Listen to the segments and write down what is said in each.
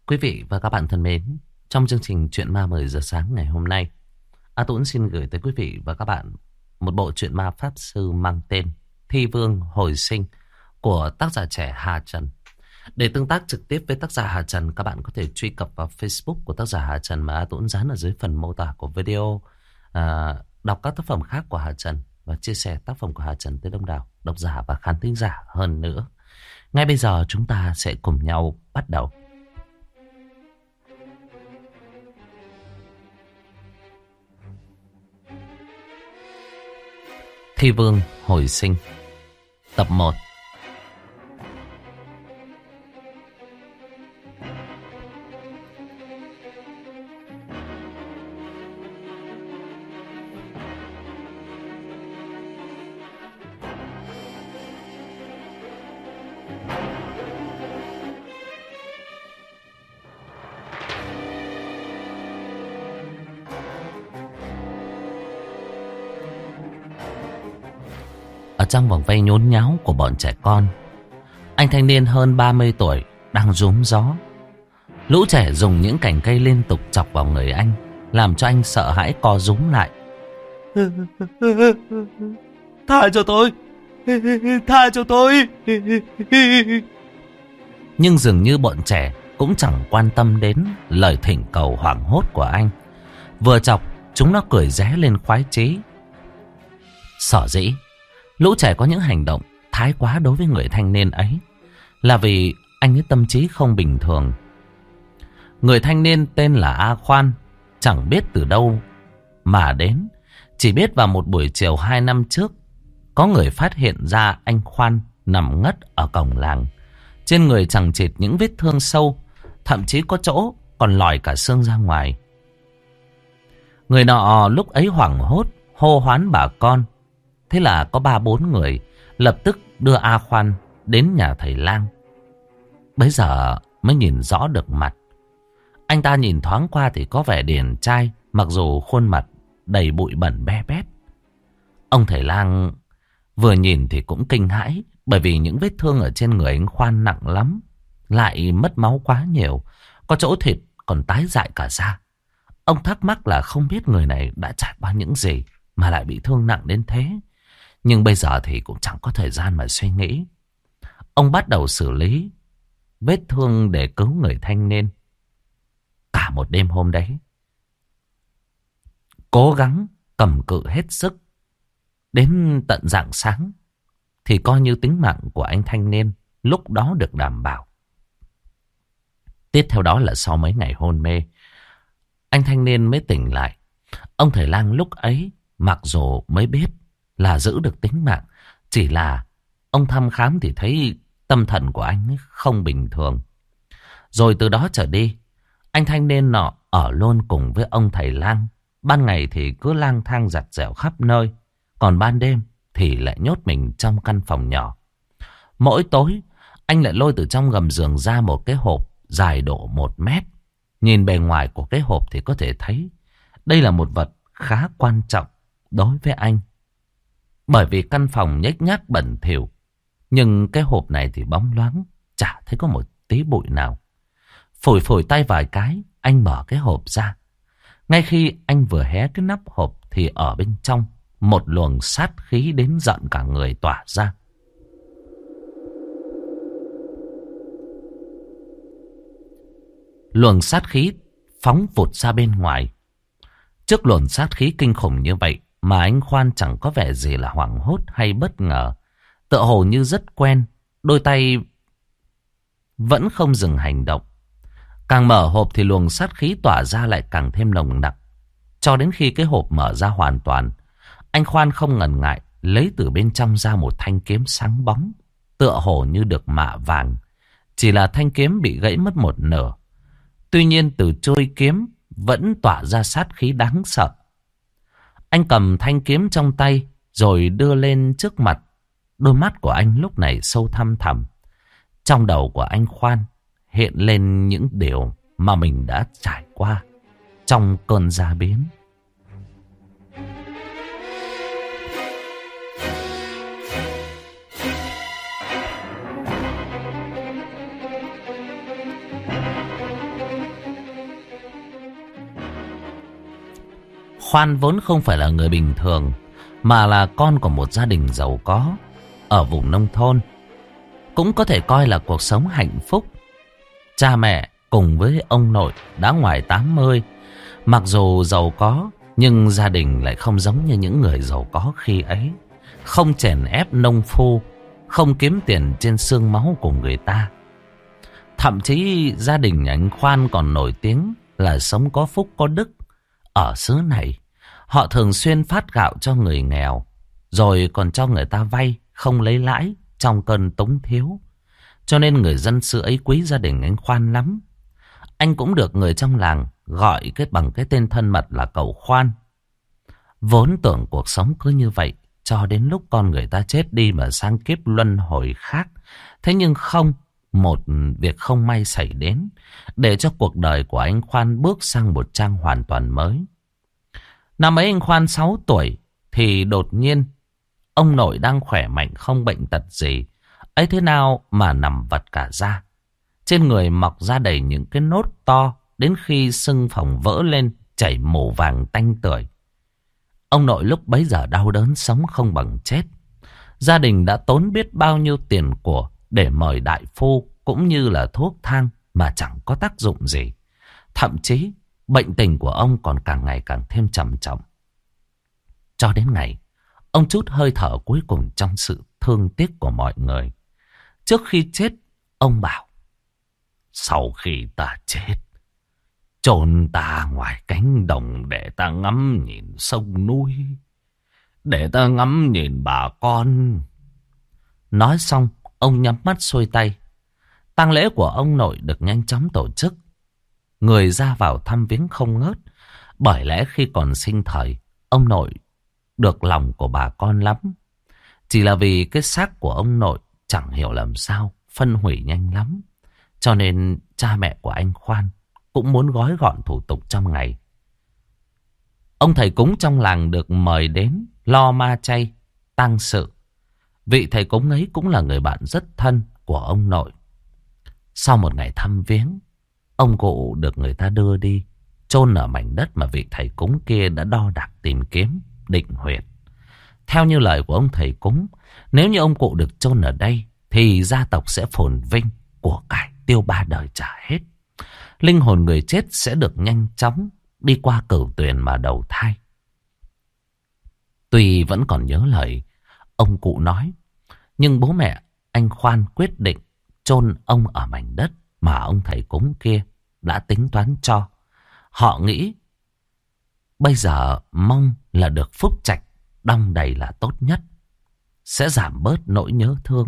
Quý vị và các bạn thân mến, trong chương trình Chuyện Ma 10 giờ sáng ngày hôm nay, A Tuấn xin gửi tới quý vị và các bạn một bộ truyện ma pháp sư mang tên Thi Vương Hồi Sinh của tác giả trẻ Hà Trần. Để tương tác trực tiếp với tác giả Hà Trần, các bạn có thể truy cập vào Facebook của tác giả Hà Trần mà A Tuấn dán ở dưới phần mô tả của video, đọc các tác phẩm khác của Hà Trần và chia sẻ tác phẩm của Hà Trần tới đông đảo độc giả và khán thính giả hơn nữa. Ngay bây giờ chúng ta sẽ cùng nhau bắt đầu. Thi Vương Hồi Sinh Tập 1. Ở trong vòng vây nhốn nháo của bọn trẻ con, anh thanh niên hơn 30 tuổi đang rúm gió. Lũ trẻ dùng những cành cây liên tục chọc vào người anh, làm cho anh sợ hãi co rúm lại. Tha cho tôi, tha cho tôi. Nhưng dường như bọn trẻ cũng chẳng quan tâm đến lời thỉnh cầu hoảng hốt của anh. Vừa chọc, chúng nó cười ré lên khoái chí. Sở dĩ lũ trẻ có những hành động thái quá đối với người thanh niên ấy là vì anh ấy tâm trí không bình thường. Người thanh niên tên là A Khoan, chẳng biết từ đâu mà đến. Chỉ biết vào một buổi chiều 2 năm trước, có người phát hiện ra anh Khoan nằm ngất ở cổng làng. Trên người chằng chịt những vết thương sâu, thậm chí có chỗ còn lòi cả xương ra ngoài. Người nọ lúc ấy hoảng hốt hô hoán bà con. Thế là có 3-4 người lập tức đưa A Khoan đến nhà thầy lang. Bấy giờ mới nhìn rõ được mặt. Anh ta nhìn thoáng qua thì có vẻ điển trai, mặc dù khuôn mặt đầy bụi bẩn be bét. Ông thầy lang vừa nhìn thì cũng kinh hãi, bởi vì những vết thương ở trên người anh Khoan nặng lắm, lại mất máu quá nhiều, có chỗ thịt còn tái dại cả da. Ông thắc mắc là không biết người này đã trải qua những gì mà lại bị thương nặng đến thế. Nhưng bây giờ thì cũng chẳng có thời gian mà suy nghĩ. Ông bắt đầu xử lý vết thương để cứu người thanh niên. Cả một đêm hôm đấy, cố gắng cầm cự hết sức. Đến tận rạng sáng thì coi như tính mạng của anh thanh niên lúc đó được đảm bảo. Tiếp theo đó là sau mấy ngày hôn mê, anh thanh niên mới tỉnh lại. Ông thầy lang lúc ấy mặc dù mới biết là giữ được tính mạng, chỉ là ông thăm khám thì thấy tâm thần của anh ấy không bình thường. Rồi từ đó trở đi, anh thanh niên nọ ở luôn cùng với ông thầy lang. Ban ngày thì cứ lang thang giặt dẻo khắp nơi, còn ban đêm thì lại nhốt mình trong căn phòng nhỏ. Mỗi tối anh lại lôi từ trong gầm giường ra một cái hộp dài độ 1 mét. Nhìn bề ngoài của cái hộp thì có thể thấy đây là một vật khá quan trọng đối với anh. Bởi vì căn phòng nhếch nhác bẩn thỉu, nhưng cái hộp này thì bóng loáng, chả thấy có một tí bụi nào. Phủi phủi tay vài cái, anh mở cái hộp ra. Ngay khi anh vừa hé cái nắp hộp thì ở bên trong một luồng sát khí đến giận cả người tỏa ra. Luồng sát khí phóng vụt ra bên ngoài. Trước luồng sát khí kinh khủng như vậy mà anh Khoan chẳng có vẻ gì là hoảng hốt hay bất ngờ. Tựa hồ như rất quen, đôi tay vẫn không dừng hành động. Càng mở hộp thì luồng sát khí tỏa ra lại càng thêm nồng nặc. Cho đến khi cái hộp mở ra hoàn toàn, anh Khoan không ngần ngại lấy từ bên trong ra một thanh kiếm sáng bóng, tựa hồ như được mạ vàng. Chỉ là thanh kiếm bị gãy mất một nửa. Tuy nhiên từ trôi kiếm vẫn tỏa ra sát khí đáng sợ. Anh cầm thanh kiếm trong tay rồi đưa lên trước mặt. Đôi mắt của anh lúc này sâu thăm thẳm. Trong đầu của anh Khoan hiện lên những điều mà mình đã trải qua trong cơn gia biến. Khoan vốn không phải là người bình thường, mà là con của một gia đình giàu có ở vùng nông thôn. Cũng có thể coi là cuộc sống hạnh phúc. Cha mẹ cùng với ông nội đã ngoài 80. Mặc dù giàu có, nhưng gia đình lại không giống như những người giàu có khi ấy. Không chèn ép nông phu, không kiếm tiền trên xương máu của người ta. Thậm chí gia đình nhà anh Khoan còn nổi tiếng là sống có phúc có đức. Ở xứ này, họ thường xuyên phát gạo cho người nghèo, rồi còn cho người ta vay không lấy lãi trong cơn túng thiếu. Cho nên người dân xứ ấy quý gia đình anh Khoan lắm. Anh cũng được người trong làng gọi bằng cái tên thân mật là cậu Khoan. Vốn tưởng cuộc sống cứ như vậy cho đến lúc con người ta chết đi mà sang kiếp luân hồi khác. Thế nhưng không, một việc không may xảy đến để cho cuộc đời của anh Khoan bước sang một trang hoàn toàn mới. Năm ấy anh Khoan 6 tuổi thì đột nhiên ông nội đang khỏe mạnh không bệnh tật gì, ấy thế nào mà nằm vật cả ra. Trên người mọc ra đầy những cái nốt to, đến khi sưng phồng vỡ lên chảy mủ vàng tanh tưởi. Ông nội lúc bấy giờ đau đớn sống không bằng chết. Gia đình đã tốn biết bao nhiêu tiền của để mời đại phu cũng như là thuốc thang mà chẳng có tác dụng gì. Thậm chí bệnh tình của ông còn càng ngày càng thêm trầm trọng. Cho đến ngày ông trút hơi thở cuối cùng trong sự thương tiếc của mọi người. Trước khi chết, ông bảo: sau khi ta chết, chôn ta ngoài cánh đồng để ta ngắm nhìn sông núi, để ta ngắm nhìn bà con. Nói xong, ông nhắm mắt xuôi tay. Tang lễ của ông nội được nhanh chóng tổ chức. Người ra vào thăm viếng không ngớt. Bởi lẽ khi còn sinh thời, ông nội được lòng của bà con lắm. Chỉ là vì cái xác của ông nội chẳng hiểu làm sao phân hủy nhanh lắm. Cho nên cha mẹ của anh Khoan cũng muốn gói gọn thủ tục trong ngày. Ông thầy cúng trong làng được mời đến lo ma chay, tang sự. Vị thầy cúng ấy cũng là người bạn rất thân của ông nội. Sau một ngày thăm viếng, ông cụ được người ta đưa đi chôn ở mảnh đất mà vị thầy cúng kia đã đo đạc tìm kiếm, định huyệt. Theo như lời của ông thầy cúng, nếu như ông cụ được chôn ở đây thì gia tộc sẽ phồn vinh, của cải tiêu ba đời trả hết. Linh hồn người chết sẽ được nhanh chóng đi qua cửu tuyền mà đầu thai. Tuy vẫn còn nhớ lời ông cụ nói, nhưng bố mẹ anh Khoan quyết định chôn ông ở mảnh đất mà ông thầy cúng kia đã tính toán cho. Họ nghĩ bây giờ mong là được phúc trạch đong đầy là tốt nhất, sẽ giảm bớt nỗi nhớ thương.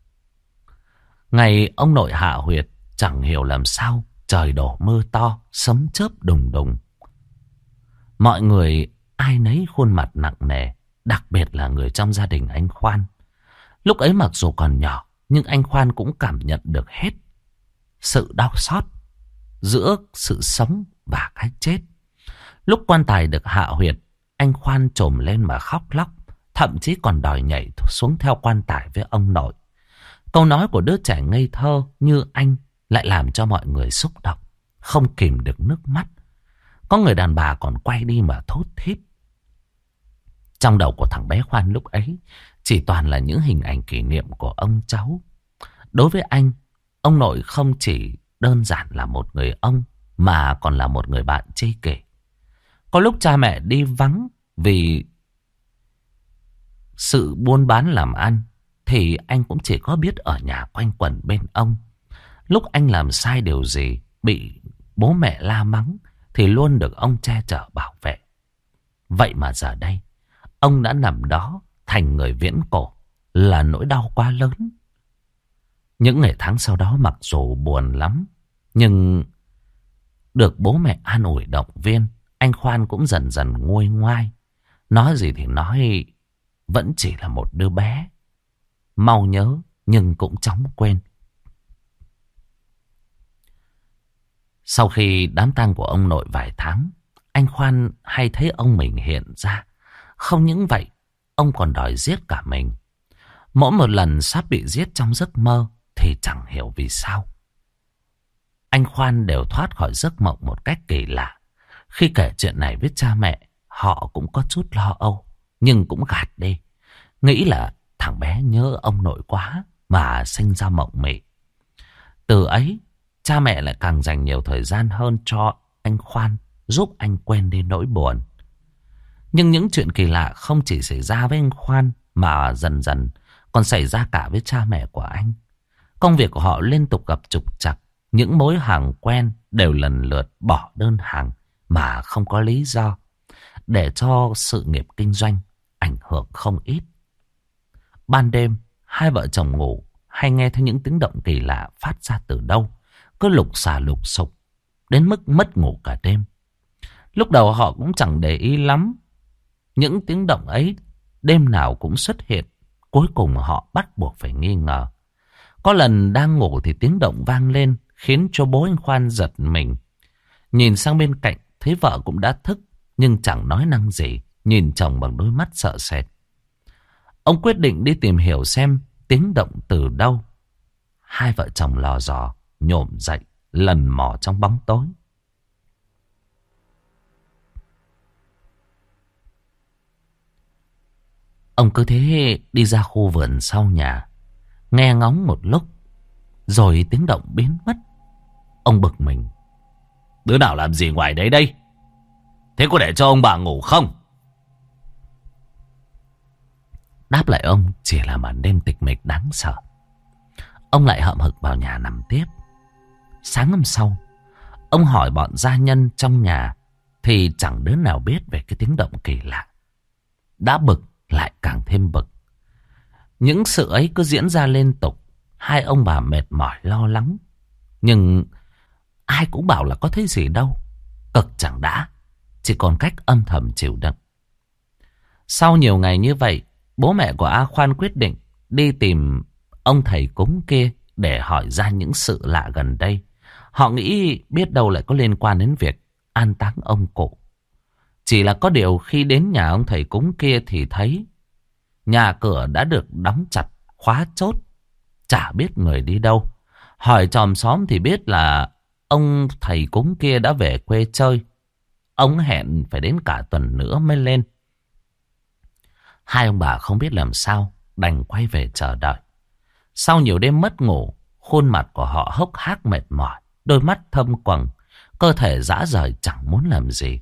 Ngày ông nội hạ huyệt, chẳng hiểu làm sao trời đổ mưa to, sấm chớp đùng đùng. Mọi người ai nấy khuôn mặt nặng nề, đặc biệt là người trong gia đình anh Khoan. Lúc ấy mặc dù còn nhỏ, nhưng anh Khoan cũng cảm nhận được hết sự đau xót giữa sự sống và cái chết. Lúc quan tài được hạ huyệt, anh Khoan trồm lên mà khóc lóc, thậm chí còn đòi nhảy xuống theo quan tài với ông nội. Câu nói của đứa trẻ ngây thơ như anh lại làm cho mọi người xúc động, không kìm được nước mắt. Có người đàn bà còn quay đi mà thốt thít. Trong đầu của thằng bé Khoan lúc ấy chỉ toàn là những hình ảnh kỷ niệm của ông cháu. Đối với anh, ông nội không chỉ đơn giản là một người ông, mà còn là một người bạn tri kỷ. Có lúc cha mẹ đi vắng vì sự buôn bán làm ăn, thì anh cũng chỉ có biết ở nhà quanh quẩn bên ông. Lúc anh làm sai điều gì, bị bố mẹ la mắng, thì luôn được ông che chở bảo vệ. Vậy mà giờ đây, ông đã nằm đó thành người viễn cổ, là nỗi đau quá lớn. Những ngày tháng sau đó mặc dù buồn lắm, nhưng được bố mẹ an ủi động viên, anh Khoan cũng dần dần nguôi ngoai. Nói gì thì nói, vẫn chỉ là một đứa bé, mau nhớ nhưng cũng chóng quên. Sau khi đám tang của ông nội vài tháng, anh Khoan hay thấy ông mình hiện ra. Không những vậy, ông còn đòi giết cả mình. Mỗi một lần sắp bị giết trong giấc mơ thì chẳng hiểu vì sao, anh Khoan đều thoát khỏi giấc mộng một cách kỳ lạ. Khi kể chuyện này với cha mẹ, họ cũng có chút lo âu, nhưng cũng gạt đi. Nghĩ là thằng bé nhớ ông nội quá mà sinh ra mộng mị. Từ ấy, cha mẹ lại càng dành nhiều thời gian hơn cho anh Khoan, giúp anh quên đi nỗi buồn. Nhưng những chuyện kỳ lạ không chỉ xảy ra với anh Khoan mà dần dần còn xảy ra cả với cha mẹ của anh. Công việc của họ liên tục gặp trục trặc. Những mối hàng quen đều lần lượt bỏ đơn hàng mà không có lý do, để cho sự nghiệp kinh doanh ảnh hưởng không ít. Ban đêm, hai vợ chồng ngủ hay nghe thấy những tiếng động kỳ lạ phát ra từ đâu, cứ lục xà lục sục, đến mức mất ngủ cả đêm. Lúc đầu họ cũng chẳng để ý lắm. Những tiếng động ấy đêm nào cũng xuất hiện. Cuối cùng họ bắt buộc phải nghi ngờ. Có lần đang ngủ thì tiếng động vang lên, khiến cho bố anh Khoan giật mình. Nhìn sang bên cạnh, thấy vợ cũng đã thức, nhưng chẳng nói năng gì, nhìn chồng bằng đôi mắt sợ sệt. Ông quyết định đi tìm hiểu xem tiếng động từ đâu. Hai vợ chồng lò dò nhổm dậy, lần mò trong bóng tối. Ông cứ thế đi ra khu vườn sau nhà, nghe ngóng một lúc, rồi tiếng động biến mất. Ông bực mình. Đứa nào làm gì ngoài đấy đây? Thế có để cho ông bà ngủ không? Đáp lại ông chỉ là màn đêm tịch mịch đáng sợ. Ông lại hậm hực vào nhà nằm tiếp. Sáng hôm sau, ông hỏi bọn gia nhân trong nhà thì chẳng đứa nào biết về cái tiếng động kỳ lạ. Đã bực lại càng thêm bực. Những sự ấy cứ diễn ra liên tục. Hai ông bà mệt mỏi lo lắng, nhưng ai cũng bảo là có thấy gì đâu. Cực chẳng đã, chỉ còn cách âm thầm chịu đựng. Sau nhiều ngày như vậy, bố mẹ của A Khoan quyết định đi tìm ông thầy cúng kia để hỏi ra những sự lạ gần đây. Họ nghĩ biết đâu lại có liên quan đến việc an táng ông cụ. Chỉ là có điều khi đến nhà ông thầy cúng kia thì thấy nhà cửa đã được đóng chặt, khóa chốt, chả biết người đi đâu. Hỏi chòm xóm thì biết là ông thầy cúng kia đã về quê chơi. Ông hẹn phải đến cả tuần nữa mới lên. Hai ông bà không biết làm sao, đành quay về chờ đợi. Sau nhiều đêm mất ngủ, khuôn mặt của họ hốc hác mệt mỏi, đôi mắt thâm quầng, cơ thể rã rời chẳng muốn làm gì.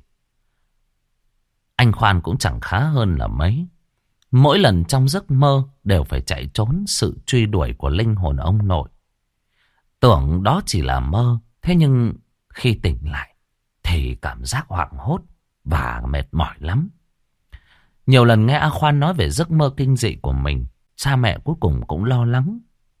Anh Khoan cũng chẳng khá hơn là mấy. Mỗi lần trong giấc mơ đều phải chạy trốn sự truy đuổi của linh hồn ông nội. Tưởng đó chỉ là mơ, thế nhưng khi tỉnh lại thì cảm giác hoảng hốt và mệt mỏi lắm. Nhiều lần nghe A Khoan nói về giấc mơ kinh dị của mình, cha mẹ cuối cùng cũng lo lắng.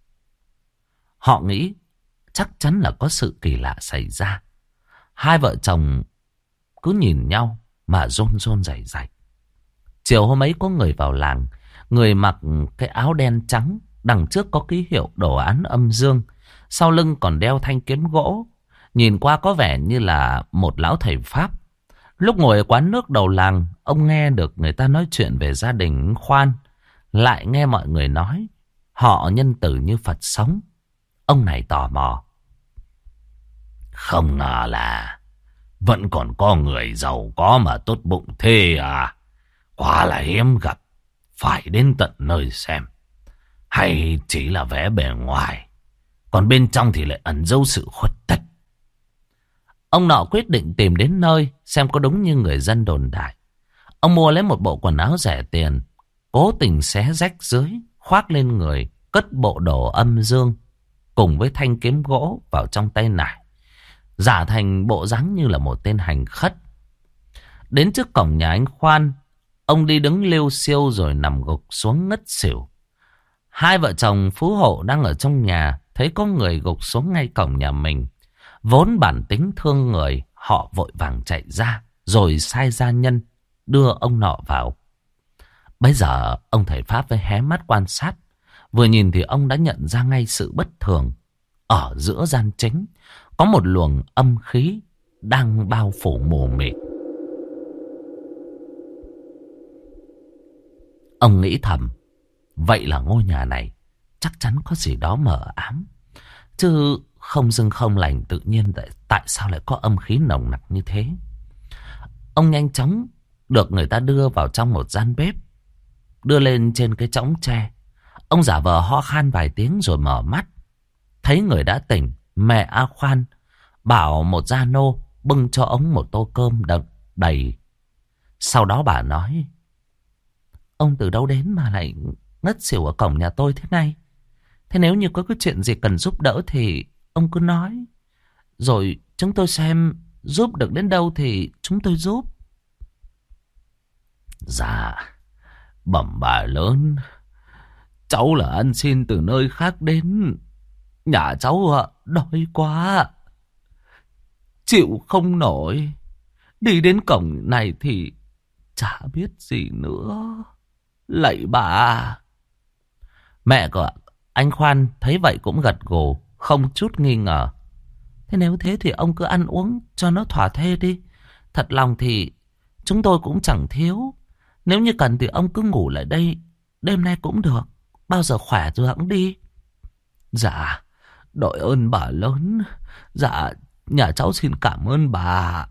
Họ nghĩ chắc chắn là có sự kỳ lạ xảy ra. Hai vợ chồng cứ nhìn nhau mà run run rẩy rẩy. Chiều hôm ấy có người vào làng, người mặc cái áo đen trắng, đằng trước có ký hiệu đồ án âm dương, sau lưng còn đeo thanh kiếm gỗ, nhìn qua có vẻ như là một lão thầy Pháp. Lúc ngồi ở quán nước đầu làng, ông nghe được người ta nói chuyện về gia đình Khoan, lại nghe mọi người nói họ nhân từ như Phật sống. Ông này tò mò. Không ngờ là vẫn còn có người giàu có mà tốt bụng thế à? Quá là hiếm gặp. Phải đến tận nơi xem. Hay chỉ là vẻ bề ngoài, còn bên trong thì lại ẩn giấu sự khuất tất. Ông nọ quyết định tìm đến nơi xem có đúng như người dân đồn đại. Ông mua lấy một bộ quần áo rẻ tiền, cố tình xé rách dưới, khoác lên người, cất bộ đồ âm dương cùng với thanh kiếm gỗ vào trong tay nải, giả thành bộ dáng như là một tên hành khất. Đến trước cổng nhà anh Khoan, ông đi đứng liêu xiêu rồi nằm gục xuống ngất xỉu. Hai vợ chồng phú hộ đang ở trong nhà thấy có người gục xuống ngay cổng nhà mình. Vốn bản tính thương người, họ vội vàng chạy ra rồi sai gia nhân đưa ông nọ vào. Bây giờ ông thầy Pháp với hé mắt quan sát, vừa nhìn thì ông đã nhận ra ngay sự bất thường. Ở giữa gian chính có một luồng âm khí đang bao phủ mù mịt. Ông nghĩ thầm, vậy là ngôi nhà này chắc chắn có gì đó mờ ám. Chứ không dưng không lành, tự nhiên tại sao lại có âm khí nồng nặc như thế. Ông nhanh chóng được người ta đưa vào trong một gian bếp, đưa lên trên cái chõng tre. Ông giả vờ ho khan vài tiếng rồi mở mắt. Thấy người đã tỉnh, mẹ A Khoan bảo một gia nô bưng cho ông một tô cơm đựng đầy. Sau đó bà nói: ông từ đâu đến mà lại ngất xỉu ở cổng nhà tôi thế này? Thế nếu như có cái chuyện gì cần giúp đỡ thì ông cứ nói, rồi chúng tôi xem giúp được đến đâu thì chúng tôi giúp. Dạ, bẩm bà lớn, cháu là ăn xin từ nơi khác đến. Nhà cháu đói quá, chịu không nổi. Đi đến cổng này thì chả biết gì nữa. Lạy bà. Mẹ của anh Khoan thấy vậy cũng gật gù, không chút nghi ngờ. Thế nếu thế thì ông cứ ăn uống cho nó thỏa thê đi. Thật lòng thì chúng tôi cũng chẳng thiếu. Nếu như cần thì ông cứ ngủ lại đây đêm nay cũng được. Bao giờ khỏe rồi hẵng đi. Dạ, đội ơn bà lớn. Dạ, nhà cháu xin cảm ơn bà.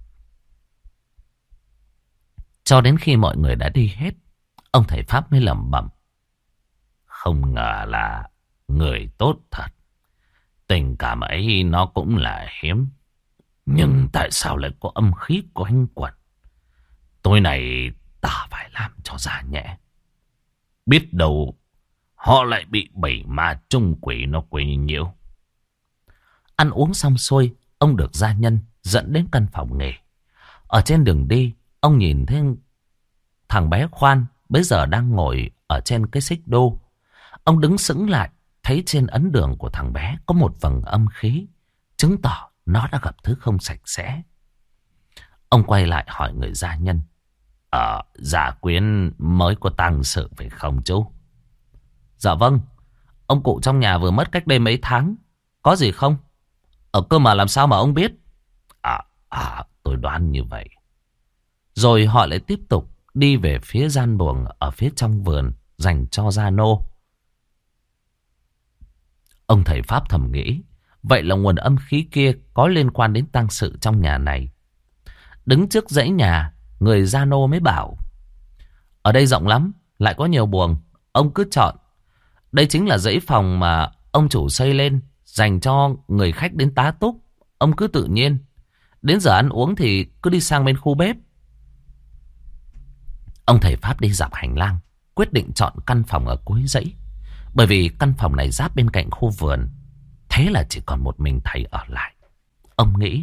Cho đến khi mọi người đã đi hết, ông thầy Pháp mới lẩm bẩm: không ngờ là người tốt thật. Tình cảm ấy nó cũng là hiếm. Nhưng tại sao lại có âm khí quanh quẩn? Tối nay ta phải làm cho ra nhẹ. Biết đâu họ lại bị bầy ma chung quỷ nó quấy nhiễu. Ăn uống xong xuôi, ông được gia nhân dẫn đến căn phòng nghỉ. Ở trên đường đi, ông nhìn thấy thằng bé Khoan bây giờ đang ngồi ở trên cái xích đu. Ông đứng sững lại, thấy trên ấn đường của thằng bé có một vầng âm khí, chứng tỏ nó đã gặp thứ không sạch sẽ. Ông quay lại hỏi người gia nhân: Gia Quyến mới có tang sự phải không chú? Dạ vâng, ông cụ trong nhà vừa mất cách đây mấy tháng. Có gì không? Cơ mà làm sao mà ông biết? Tôi đoán như vậy. Rồi họ lại tiếp tục đi về phía gian buồng ở phía trong vườn dành cho gia nô. Ông thầy Pháp thầm nghĩ, vậy là nguồn âm khí kia có liên quan đến tang sự trong nhà này. Đứng trước dãy nhà, người gia nô mới bảo: ở đây rộng lắm, lại có nhiều buồng, ông cứ chọn. Đây chính là dãy phòng mà ông chủ xây lên dành cho người khách đến tá túc. Ông cứ tự nhiên, đến giờ ăn uống thì cứ đi sang bên khu bếp. Ông thầy Pháp đi dọc hành lang, quyết định chọn căn phòng ở cuối dãy, bởi vì căn phòng này giáp bên cạnh khu vườn. Thế là chỉ còn một mình thầy ở lại. Ông nghĩ.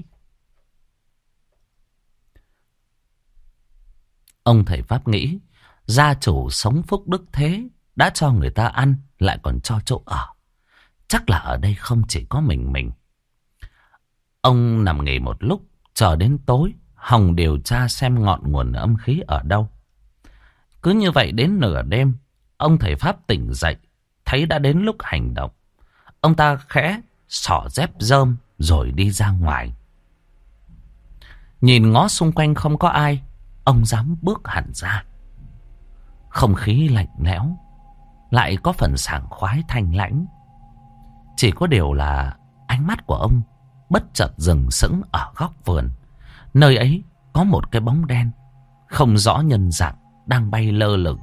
Ông thầy Pháp nghĩ, gia chủ sống phúc đức thế, đã cho người ta ăn, lại còn cho chỗ ở. Chắc là ở đây không chỉ có mình. Ông nằm nghỉ một lúc, chờ đến tối, hòng điều tra xem ngọn nguồn âm khí ở đâu. Cứ như vậy đến nửa đêm, ông thầy Pháp tỉnh dậy, thấy đã đến lúc hành động. Ông ta khẽ xỏ dép rơm rồi đi ra ngoài. Nhìn ngó xung quanh không có ai, ông dám bước hẳn ra. Không khí lạnh lẽo, lại có phần sảng khoái thanh lãnh. Chỉ có điều là ánh mắt của ông bất chợt dừng sững ở góc vườn. Nơi ấy có một cái bóng đen không rõ nhân dạng đang bay lơ lửng.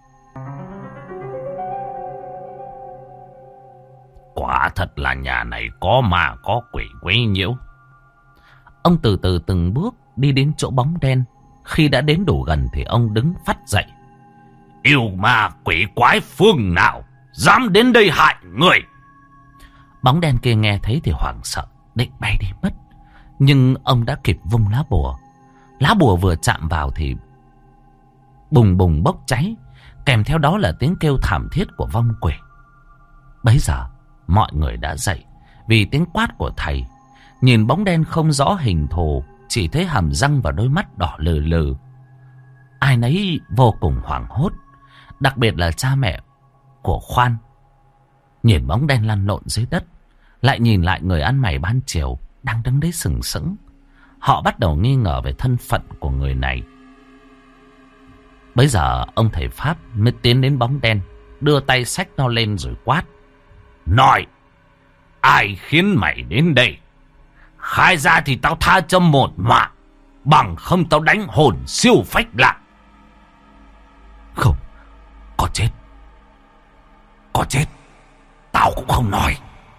Quả thật là nhà này có ma có quỷ quấy nhiễu. Ông từ từ từng bước đi đến chỗ bóng đen. Khi đã đến đủ gần thì ông đứng phắt dậy. Yêu ma quỷ quái phương nào dám đến đây hại người? Bóng đen kia nghe thấy thì hoảng sợ, định bay đi mất. Nhưng ông đã kịp vung lá bùa. Lá bùa vừa chạm vào thì bùng bùng bốc cháy, kèm theo đó là tiếng kêu thảm thiết của vong quỷ. Bấy giờ mọi người đã dậy vì tiếng quát của thầy. Nhìn bóng đen không rõ hình thù, chỉ thấy hàm răng và đôi mắt đỏ lừ lừ. Ai nấy vô cùng hoảng hốt, đặc biệt là cha mẹ của Khoan. Nhìn bóng đen lăn lộn dưới đất, lại nhìn lại người ăn mày ban chiều đang đứng đấy sừng sững. Họ bắt đầu nghi ngờ về thân phận của người này. Bấy giờ ông thầy Pháp mới tiến đến bóng đen, đưa tay xách nó lên rồi quát: nói, ai khiến mày đến đây? Khai ra thì tao tha cho một mạng. Bằng không tao đánh hồn siêu phách lại. Không, có chết. Có chết, tao cũng không nói.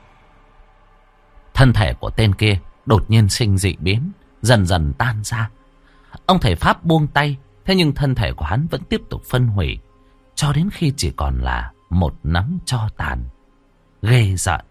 Thân thể của tên kia đột nhiên sinh dị biến, dần dần tan ra. Ông thầy Pháp buông tay, thế nhưng thân thể của hắn vẫn tiếp tục phân hủy, cho đến khi chỉ còn là một nắm tro tàn. Ghê rợn.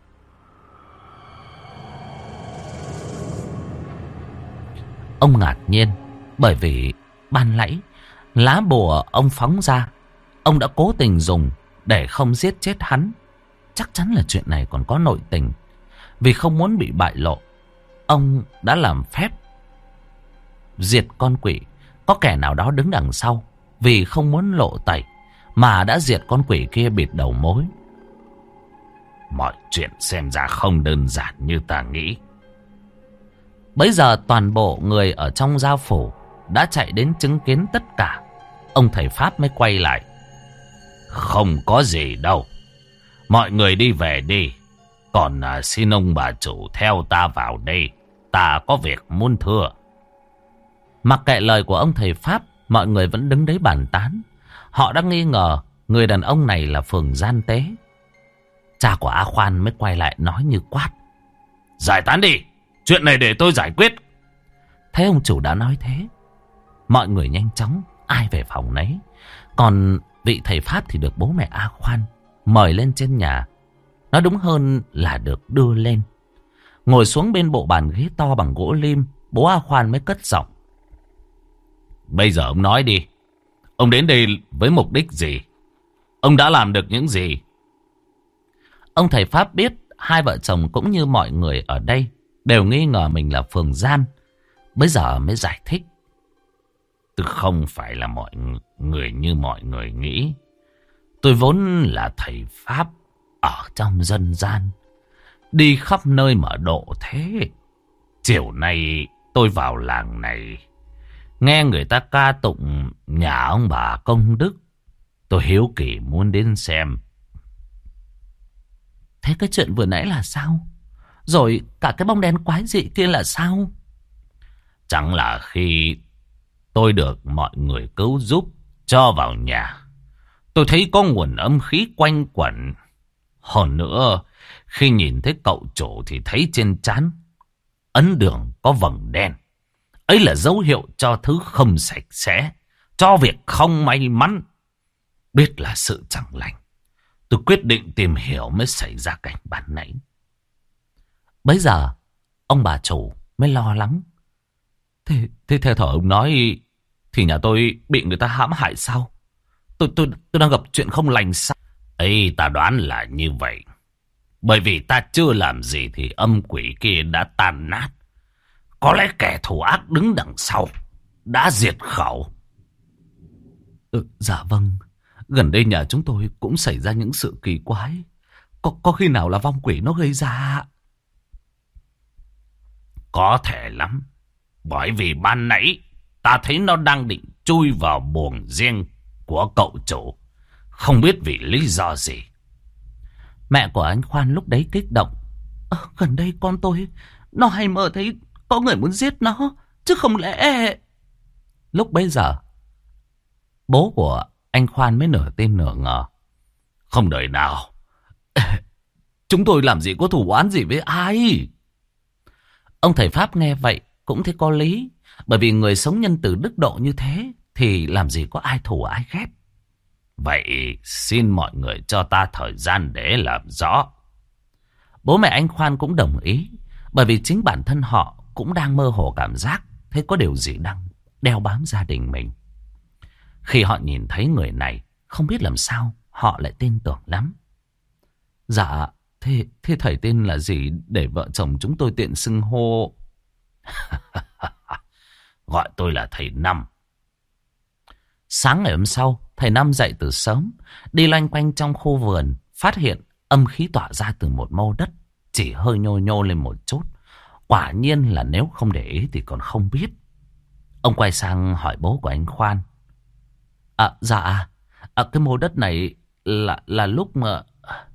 Ông ngạc nhiên, bởi vì ban nãy lá bùa ông phóng ra, ông đã cố tình dùng để không giết chết hắn. Chắc chắn là chuyện này còn có nội tình. Vì không muốn bị bại lộ, ông đã làm phép diệt con quỷ. Có kẻ nào đó đứng đằng sau, vì không muốn lộ tẩy mà đã diệt con quỷ kia bịt đầu mối. Mọi chuyện xem ra không đơn giản như ta nghĩ. Bấy giờ toàn bộ người ở trong giao phủ đã chạy đến chứng kiến tất cả. Ông thầy Pháp mới quay lại. Không có gì đâu, mọi người đi về đi. Còn xin ông bà chủ theo ta vào đây, ta có việc muốn thưa. Mặc kệ lời của ông thầy Pháp, mọi người vẫn đứng đấy bàn tán. Họ đã nghi ngờ người đàn ông này là phường gian tế. Cha của A Khoan mới quay lại nói như quát. Giải tán đi, chuyện này để tôi giải quyết. Thế ông chủ đã nói thế, mọi người nhanh chóng ai về phòng nấy. Còn vị thầy Pháp thì được bố mẹ A Khoan mời lên trên nhà. Nói đúng hơn là được đưa lên. Ngồi xuống bên bộ bàn ghế to bằng gỗ lim, bố A Khoan mới cất giọng. Bây giờ ông nói đi, ông đến đây với mục đích gì? Ông đã làm được những gì? Ông thầy Pháp biết hai vợ chồng cũng như mọi người ở đây đều nghi ngờ mình là phường gian. Bây giờ mới giải thích. Tôi không phải là mọi người như mọi người nghĩ. Tôi vốn là thầy Pháp ở trong dân gian, đi khắp nơi mà độ thế. Chiều nay tôi vào làng này, nghe người ta ca tụng nhà ông bà công đức. Tôi hiếu kỳ muốn đến xem. Thế cái chuyện vừa nãy là sao? Rồi cả cái bóng đen quái dị kia là sao? Chẳng là khi tôi được mọi người cứu giúp cho vào nhà, tôi thấy có nguồn âm khí quanh quẩn. Hơn nữa, khi nhìn thấy cậu chủ thì thấy trên trán ấn đường có vầng đen. Ấy là dấu hiệu cho thứ không sạch sẽ, cho việc không may mắn. Biết là sự chẳng lành, tôi quyết định tìm hiểu mới xảy ra cảnh ban nãy. Bấy giờ, ông bà chủ mới lo lắng. Thế theo thở ông nói thì nhà tôi bị người ta hãm hại sao? Tôi đang gặp chuyện không lành sao? Ấy, ta đoán là như vậy. Bởi vì ta chưa làm gì thì âm quỷ kia đã tan nát. Có lẽ kẻ thù ác đứng đằng sau đã diệt khẩu. Dạ vâng. Gần đây nhà chúng tôi cũng xảy ra những sự kỳ quái. Có khi nào là vong quỷ nó gây ra? Có thể lắm. Bởi vì ban nãy ta thấy nó đang định chui vào buồng riêng của cậu chủ. Không biết vì lý do gì. Mẹ của anh Khoan lúc đấy kích động. Gần đây con tôi nó hay mơ thấy có người muốn giết nó, chứ không lẽ... Lúc bấy giờ bố của anh Khoan mới nửa tin nửa ngờ. Không đời nào. Chúng tôi làm gì có thù oán gì với ai? Ông thầy Pháp nghe vậy cũng thấy có lý. Bởi vì người sống nhân từ đức độ như thế thì làm gì có ai thù ai ghét. Vậy xin mọi người cho ta thời gian để làm rõ. Bố mẹ anh Khoan cũng đồng ý. Bởi vì chính bản thân họ cũng đang mơ hồ cảm giác thấy có điều gì đang đeo bám gia đình mình. Khi họ nhìn thấy người này, không biết làm sao họ lại tin tưởng lắm. Dạ, thế thầy tên là gì để vợ chồng chúng tôi tiện xưng hô? Gọi tôi là thầy Năm. Sáng ngày hôm sau, thầy Năm dậy từ sớm, đi loanh quanh trong khu vườn, phát hiện âm khí tỏa ra từ một mô đất, chỉ hơi nhô nhô lên một chút. Quả nhiên là nếu không để ý thì còn không biết. Ông quay sang hỏi bố của anh Khoan. Dạ, cái mô đất này là lúc mà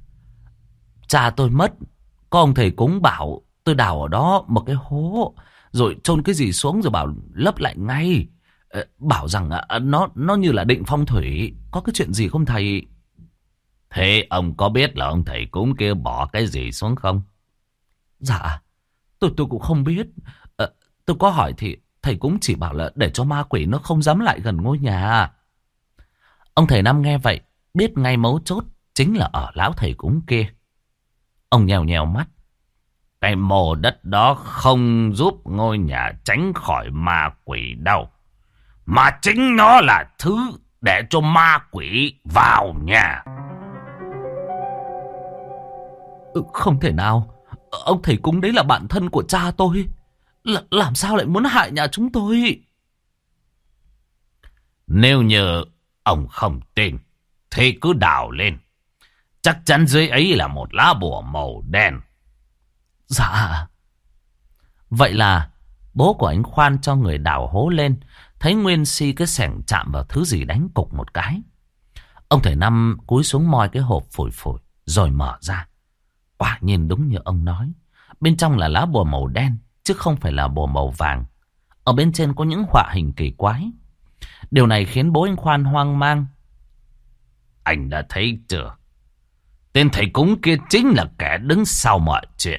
cha tôi mất, có ông thầy cúng bảo tôi đào ở đó một cái hố, rồi chôn cái gì xuống rồi bảo lấp lại ngay. Bảo rằng nó như là định phong thủy. Có cái chuyện gì không thầy? Thế ông có biết là ông thầy cúng kia bỏ cái gì xuống không? Dạ, tôi cũng không biết. Tôi có hỏi thì thầy cũng chỉ bảo là để cho ma quỷ nó không dám lại gần ngôi nhà. Ông thầy Năm nghe vậy, biết ngay mấu chốt chính là ở lão thầy cúng kia. Ông nhèo nhèo mắt. Cái mồ đất đó không giúp ngôi nhà tránh khỏi ma quỷ đâu. Mà chính nó là thứ để cho ma quỷ vào nhà. Không thể nào. Ông thầy cúng đấy là bạn thân của cha tôi. Làm sao lại muốn hại nhà chúng tôi? Nếu như ông không tin thì cứ đào lên. Chắc chắn dưới ấy là một lá bùa màu đen. Dạ. Vậy là bố của anh Khoan cho người đào hố lên. Thấy Nguyên Si cái xẻng chạm vào thứ gì đánh cục một cái. Ông thầy Năm cúi xuống moi cái hộp phủi phủi rồi mở ra. Quả nhiên đúng như ông nói. Bên trong là lá bùa màu đen chứ không phải là bùa màu vàng. Ở bên trên có những họa hình kỳ quái. Điều này khiến bố anh Khoan hoang mang. Anh đã thấy chưa? Tên thầy cúng kia chính là kẻ đứng sau mọi chuyện.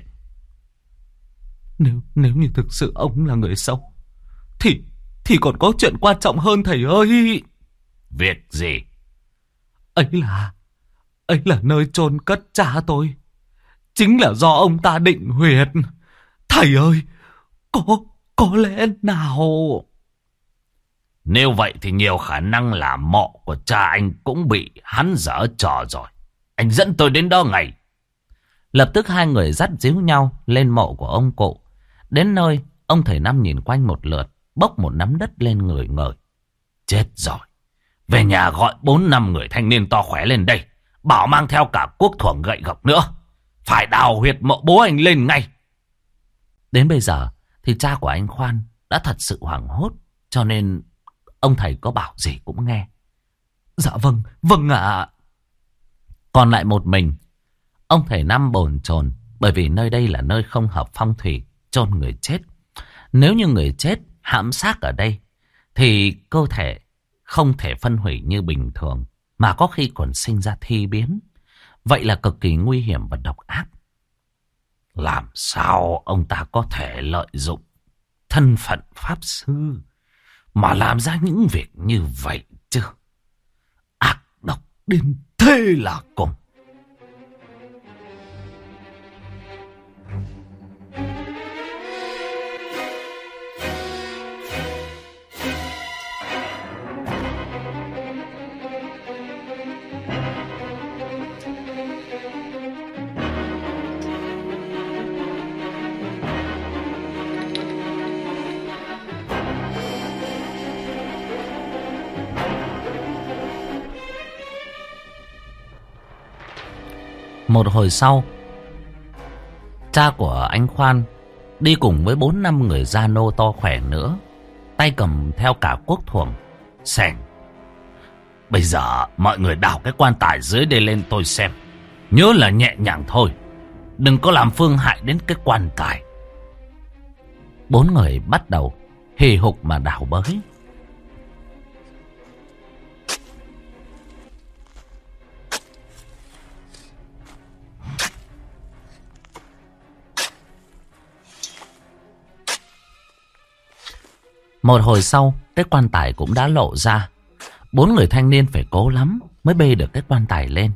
Nếu như thực sự ông là người xấu thì còn có chuyện quan trọng hơn thầy ơi. Việc gì? Ấy là nơi chôn cất cha tôi. Chính là do ông ta định huyệt. Thầy ơi, có lẽ nào? Nếu vậy thì nhiều khả năng là mộ của cha anh cũng bị hắn giở trò rồi. Anh dẫn tôi đến đó ngay. Lập tức hai người dắt díu nhau lên mộ của ông cụ. Đến nơi, ông thầy Năm nhìn quanh một lượt, bốc một nắm đất lên người ngời. Chết rồi. Về nhà gọi 4-5 người thanh niên to khỏe lên đây. Bảo mang theo cả cuốc thuổng gậy gộc nữa. Phải đào huyệt mộ bố anh lên ngay. Đến bây giờ thì cha của anh Khoan đã thật sự hoảng hốt. Cho nên ông thầy có bảo gì cũng nghe. Dạ vâng ạ. Còn lại một mình, ông thầy Năm bồn chồn. Bởi vì nơi đây là nơi không hợp phong thủy chôn người chết. Nếu như người chết hãm xác ở đây thì cơ thể không thể phân hủy như bình thường, mà có khi còn sinh ra thi biến. Vậy là cực kỳ nguy hiểm và độc ác. Làm sao ông ta có thể lợi dụng thân phận pháp sư mà làm ra những việc như vậy chứ? Ác độc đến thế là cùng. Một hồi sau, cha của anh Khoan đi cùng với 4-5 người gia nô to khỏe nữa, tay cầm theo cả cuốc thuổng, xẻng. Bây giờ mọi người đào cái quan tài dưới đây lên tôi xem. Nhớ là nhẹ nhàng thôi, đừng có làm phương hại đến cái quan tài. 4 người bắt đầu hì hục mà đào bới. Một hồi sau, cái quan tài cũng đã lộ ra. 4 người thanh niên phải cố lắm mới bê được cái quan tài lên.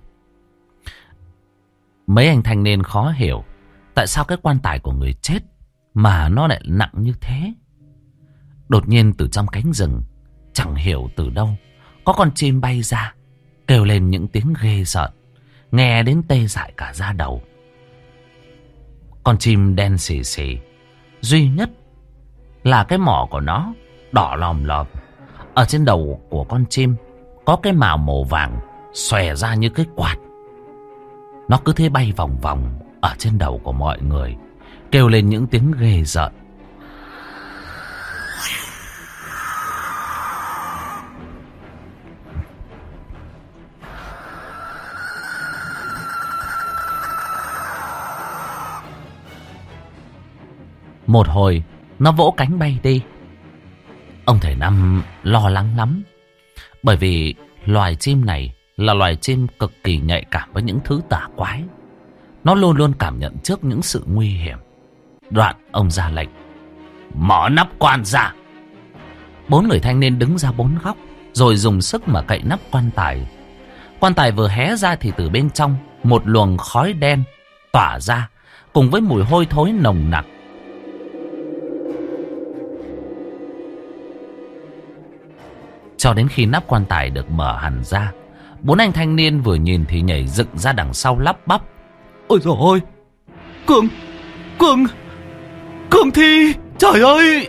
Mấy anh thanh niên khó hiểu tại sao cái quan tài của người chết mà nó lại nặng như thế. Đột nhiên từ trong cánh rừng, chẳng hiểu từ đâu, có con chim bay ra, kêu lên những tiếng ghê rợn, nghe đến tê dại cả da đầu. Con chim đen xì xì, duy nhất là cái mỏ của nó đỏ lòm lòm. Ở trên đầu của con chim có cái mào màu vàng xòe ra như cái quạt. Nó cứ thế bay vòng vòng ở trên đầu của mọi người, kêu lên những tiếng ghê rợn. Một hồi, Nó vỗ cánh bay đi. Ông thầy Năm lo lắng lắm. Bởi vì loài chim này là loài chim cực kỳ nhạy cảm với những thứ tà quái. Nó luôn luôn cảm nhận trước những sự nguy hiểm. Đoạn ông ra lệnh: mở nắp quan ra. 4 người thanh niên đứng ra 4 góc, rồi dùng sức mà cậy nắp quan tài. Quan tài vừa hé ra thì từ bên trong một luồng khói đen tỏa ra, cùng với mùi hôi thối nồng nặc. Cho đến khi nắp quan tài được mở hẳn ra, 4 anh thanh niên vừa nhìn thì nhảy dựng ra đằng sau lắp bắp: ôi dồi ôi, Cường Thi, trời ơi!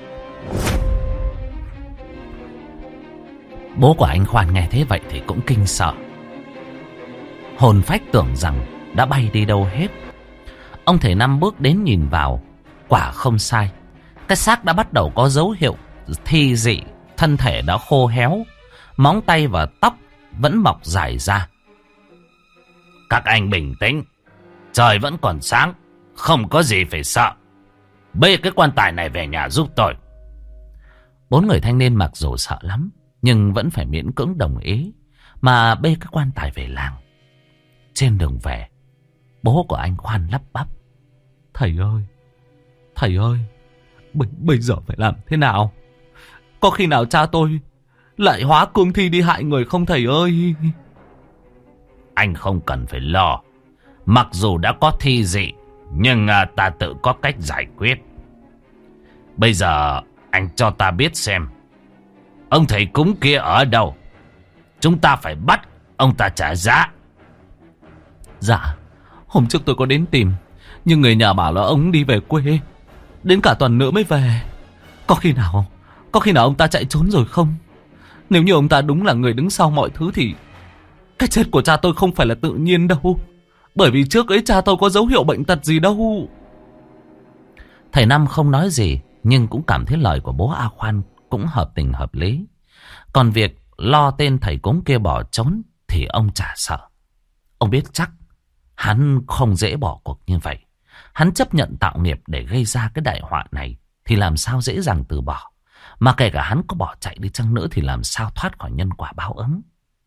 Bố của anh Khoan nghe thế vậy thì cũng kinh sợ. Hồn phách tưởng rằng đã bay đi đâu hết. Ông thầy Năm bước đến nhìn vào. Quả không sai, cái xác đã bắt đầu có dấu hiệu thi dị. Thân thể đã khô héo, móng tay và tóc vẫn mọc dài ra. Các anh bình tĩnh, trời vẫn còn sáng, không có gì phải sợ. Bê cái quan tài này về nhà giúp tôi. 4 người thanh niên mặc dù sợ lắm, nhưng vẫn phải miễn cưỡng đồng ý mà bê cái quan tài về làng. Trên đường về, bố của anh Khoan lắp bắp: thầy ơi, bây giờ phải làm thế nào? Có khi nào cha tôi lại hóa cương thi đi hại người không thầy ơi? Anh không cần phải lo. Mặc dù đã có thi dị, nhưng ta tự có cách giải quyết. Bây giờ anh cho ta biết xem ông thầy cúng kia ở đâu. Chúng ta phải bắt ông ta trả giá. Dạ, hôm trước tôi có đến tìm, nhưng người nhà bảo là ông đi về quê, đến cả tuần nữa mới về. Có khi nào ông ta chạy trốn rồi không? Nếu như ông ta đúng là người đứng sau mọi thứ thì cái chết của cha tôi không phải là tự nhiên đâu. Bởi vì trước ấy cha tôi có dấu hiệu bệnh tật gì đâu. Thầy Năm không nói gì, nhưng cũng cảm thấy lời của bố A Khoan cũng hợp tình hợp lý. Còn việc lo tên thầy cúng kia bỏ trốn thì ông chả sợ. Ông biết chắc hắn không dễ bỏ cuộc như vậy. Hắn chấp nhận tạo nghiệp để gây ra cái đại họa này thì làm sao dễ dàng từ bỏ. Mà kể cả hắn có bỏ chạy đi chăng nữa thì làm sao thoát khỏi nhân quả báo ứng.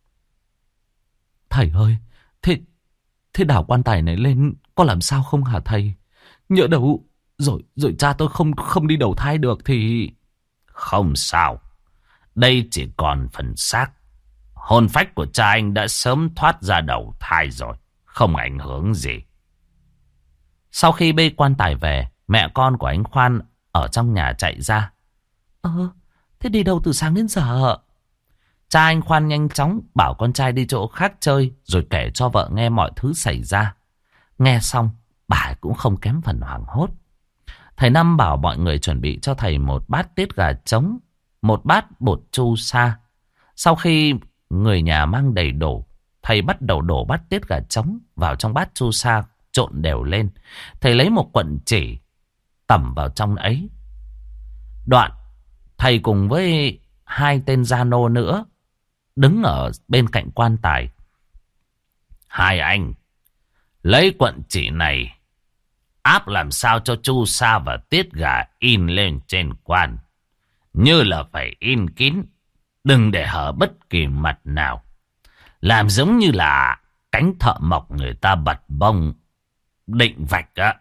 Thầy ơi, thế đảo quan tài này lên có làm sao không hả thầy? Nhỡ đâu rồi cha tôi không đi đầu thai được thì... Không sao. Đây chỉ còn phần xác. Hồn phách của cha anh đã sớm thoát ra đầu thai rồi, không ảnh hưởng gì. Sau khi bê quan tài về, mẹ con của anh Khoan ở trong nhà chạy ra. Thế đi đâu từ sáng đến giờ? Cha anh Khoan nhanh chóng bảo con trai đi chỗ khác chơi, rồi kể cho vợ nghe mọi thứ xảy ra. Nghe xong, bà cũng không kém phần hoảng hốt. Thầy Năm bảo mọi người chuẩn bị cho thầy một bát tiết gà trống, một bát bột chu sa. Sau khi người nhà mang đầy đủ, thầy bắt đầu đổ bát tiết gà trống vào trong bát chu sa, trộn đều lên. Thầy lấy một quận chỉ tẩm vào trong ấy. Đoạn thầy cùng với 2 tên gia nô nữa đứng ở bên cạnh quan tài. Hai anh lấy quận chỉ này áp làm sao cho chu sa và tiết gà in lên trên quan, như là phải in kín, đừng để hở bất kỳ mặt nào, làm giống như là cánh thợ mộc người ta bật bông định vạch á.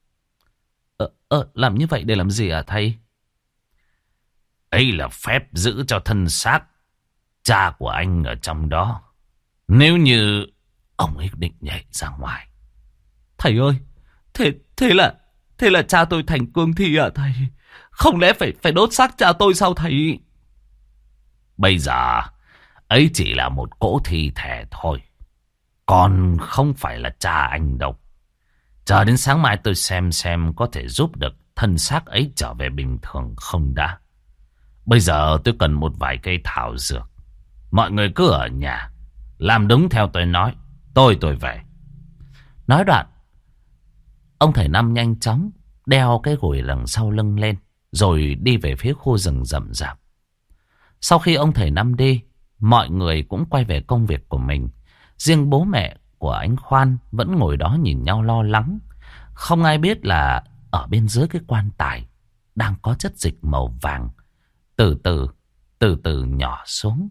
Làm như vậy để làm gì hả thầy? Ấy là phép giữ cho thân xác cha của anh ở trong đó, nếu như ông ấy định nhảy ra ngoài. Thầy ơi, thế là cha tôi thành cương thi à thầy? Không lẽ phải đốt xác cha tôi sao thầy? Bây giờ ấy chỉ là một cỗ thi thể thôi, còn không phải là cha anh đâu. Chờ đến sáng mai tôi xem có thể giúp được thân xác ấy trở về bình thường không đã. Bây giờ tôi cần một vài cây thảo dược. Mọi người cứ ở nhà làm đúng theo tôi nói. Tôi về. Nói đoạn, ông thầy Năm nhanh chóng đeo cái gùi đằng sau lưng lên, rồi đi về phía khu rừng rậm rạp. Sau khi ông thầy Năm đi, mọi người cũng quay về công việc của mình. Riêng bố mẹ của anh Khoan vẫn ngồi đó nhìn nhau lo lắng. Không ai biết là ở bên dưới cái quan tài đang có chất dịch màu vàng từ từ nhỏ xuống.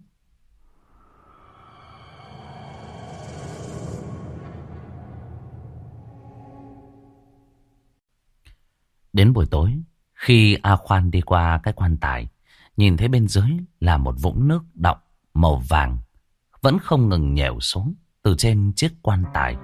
Đến buổi tối, khi A Khoan đi qua cái quan tài, nhìn thấy bên dưới là một vũng nước đọng màu vàng vẫn không ngừng nhèo xuống từ trên chiếc quan tài.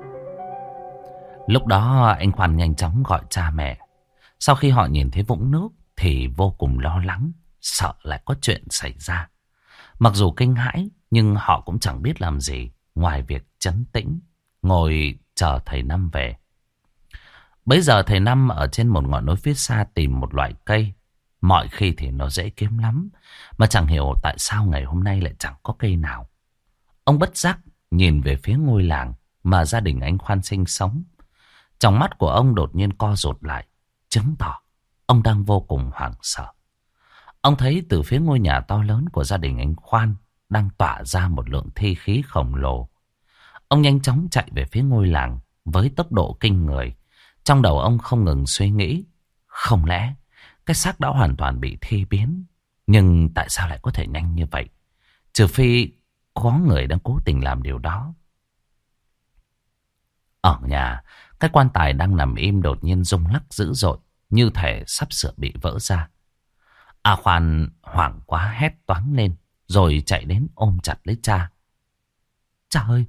Lúc đó anh Khoan nhanh chóng gọi cha mẹ. Sau khi họ nhìn thấy vũng nước thì vô cùng lo lắng, sợ lại có chuyện xảy ra. Mặc dù kinh hãi nhưng họ cũng chẳng biết làm gì ngoài việc trấn tĩnh, ngồi chờ thầy Năm về. Bấy giờ thầy Năm ở trên một ngọn núi phía xa tìm một loại cây. Mọi khi thì nó dễ kiếm lắm, mà chẳng hiểu tại sao ngày hôm nay lại chẳng có cây nào. Ông bất giác nhìn về phía ngôi làng mà gia đình anh Khoan sinh sống. Trong mắt của ông đột nhiên co rụt lại, chứng tỏ ông đang vô cùng hoảng sợ. Ông thấy từ phía ngôi nhà to lớn của gia đình anh Khoan đang tỏa ra một lượng thi khí khổng lồ. Ông nhanh chóng chạy về phía ngôi làng với tốc độ kinh người. Trong đầu ông không ngừng suy nghĩ, không lẽ cái xác đã hoàn toàn bị thi biến? Nhưng tại sao lại có thể nhanh như vậy? Trừ phi có người đang cố tình làm điều đó. Ở nhà, cái quan tài đang nằm im đột nhiên rung lắc dữ dội, như thể sắp sửa bị vỡ ra. A Khoan hoảng quá hét toáng lên, rồi chạy đến ôm chặt lấy cha. Cha ơi,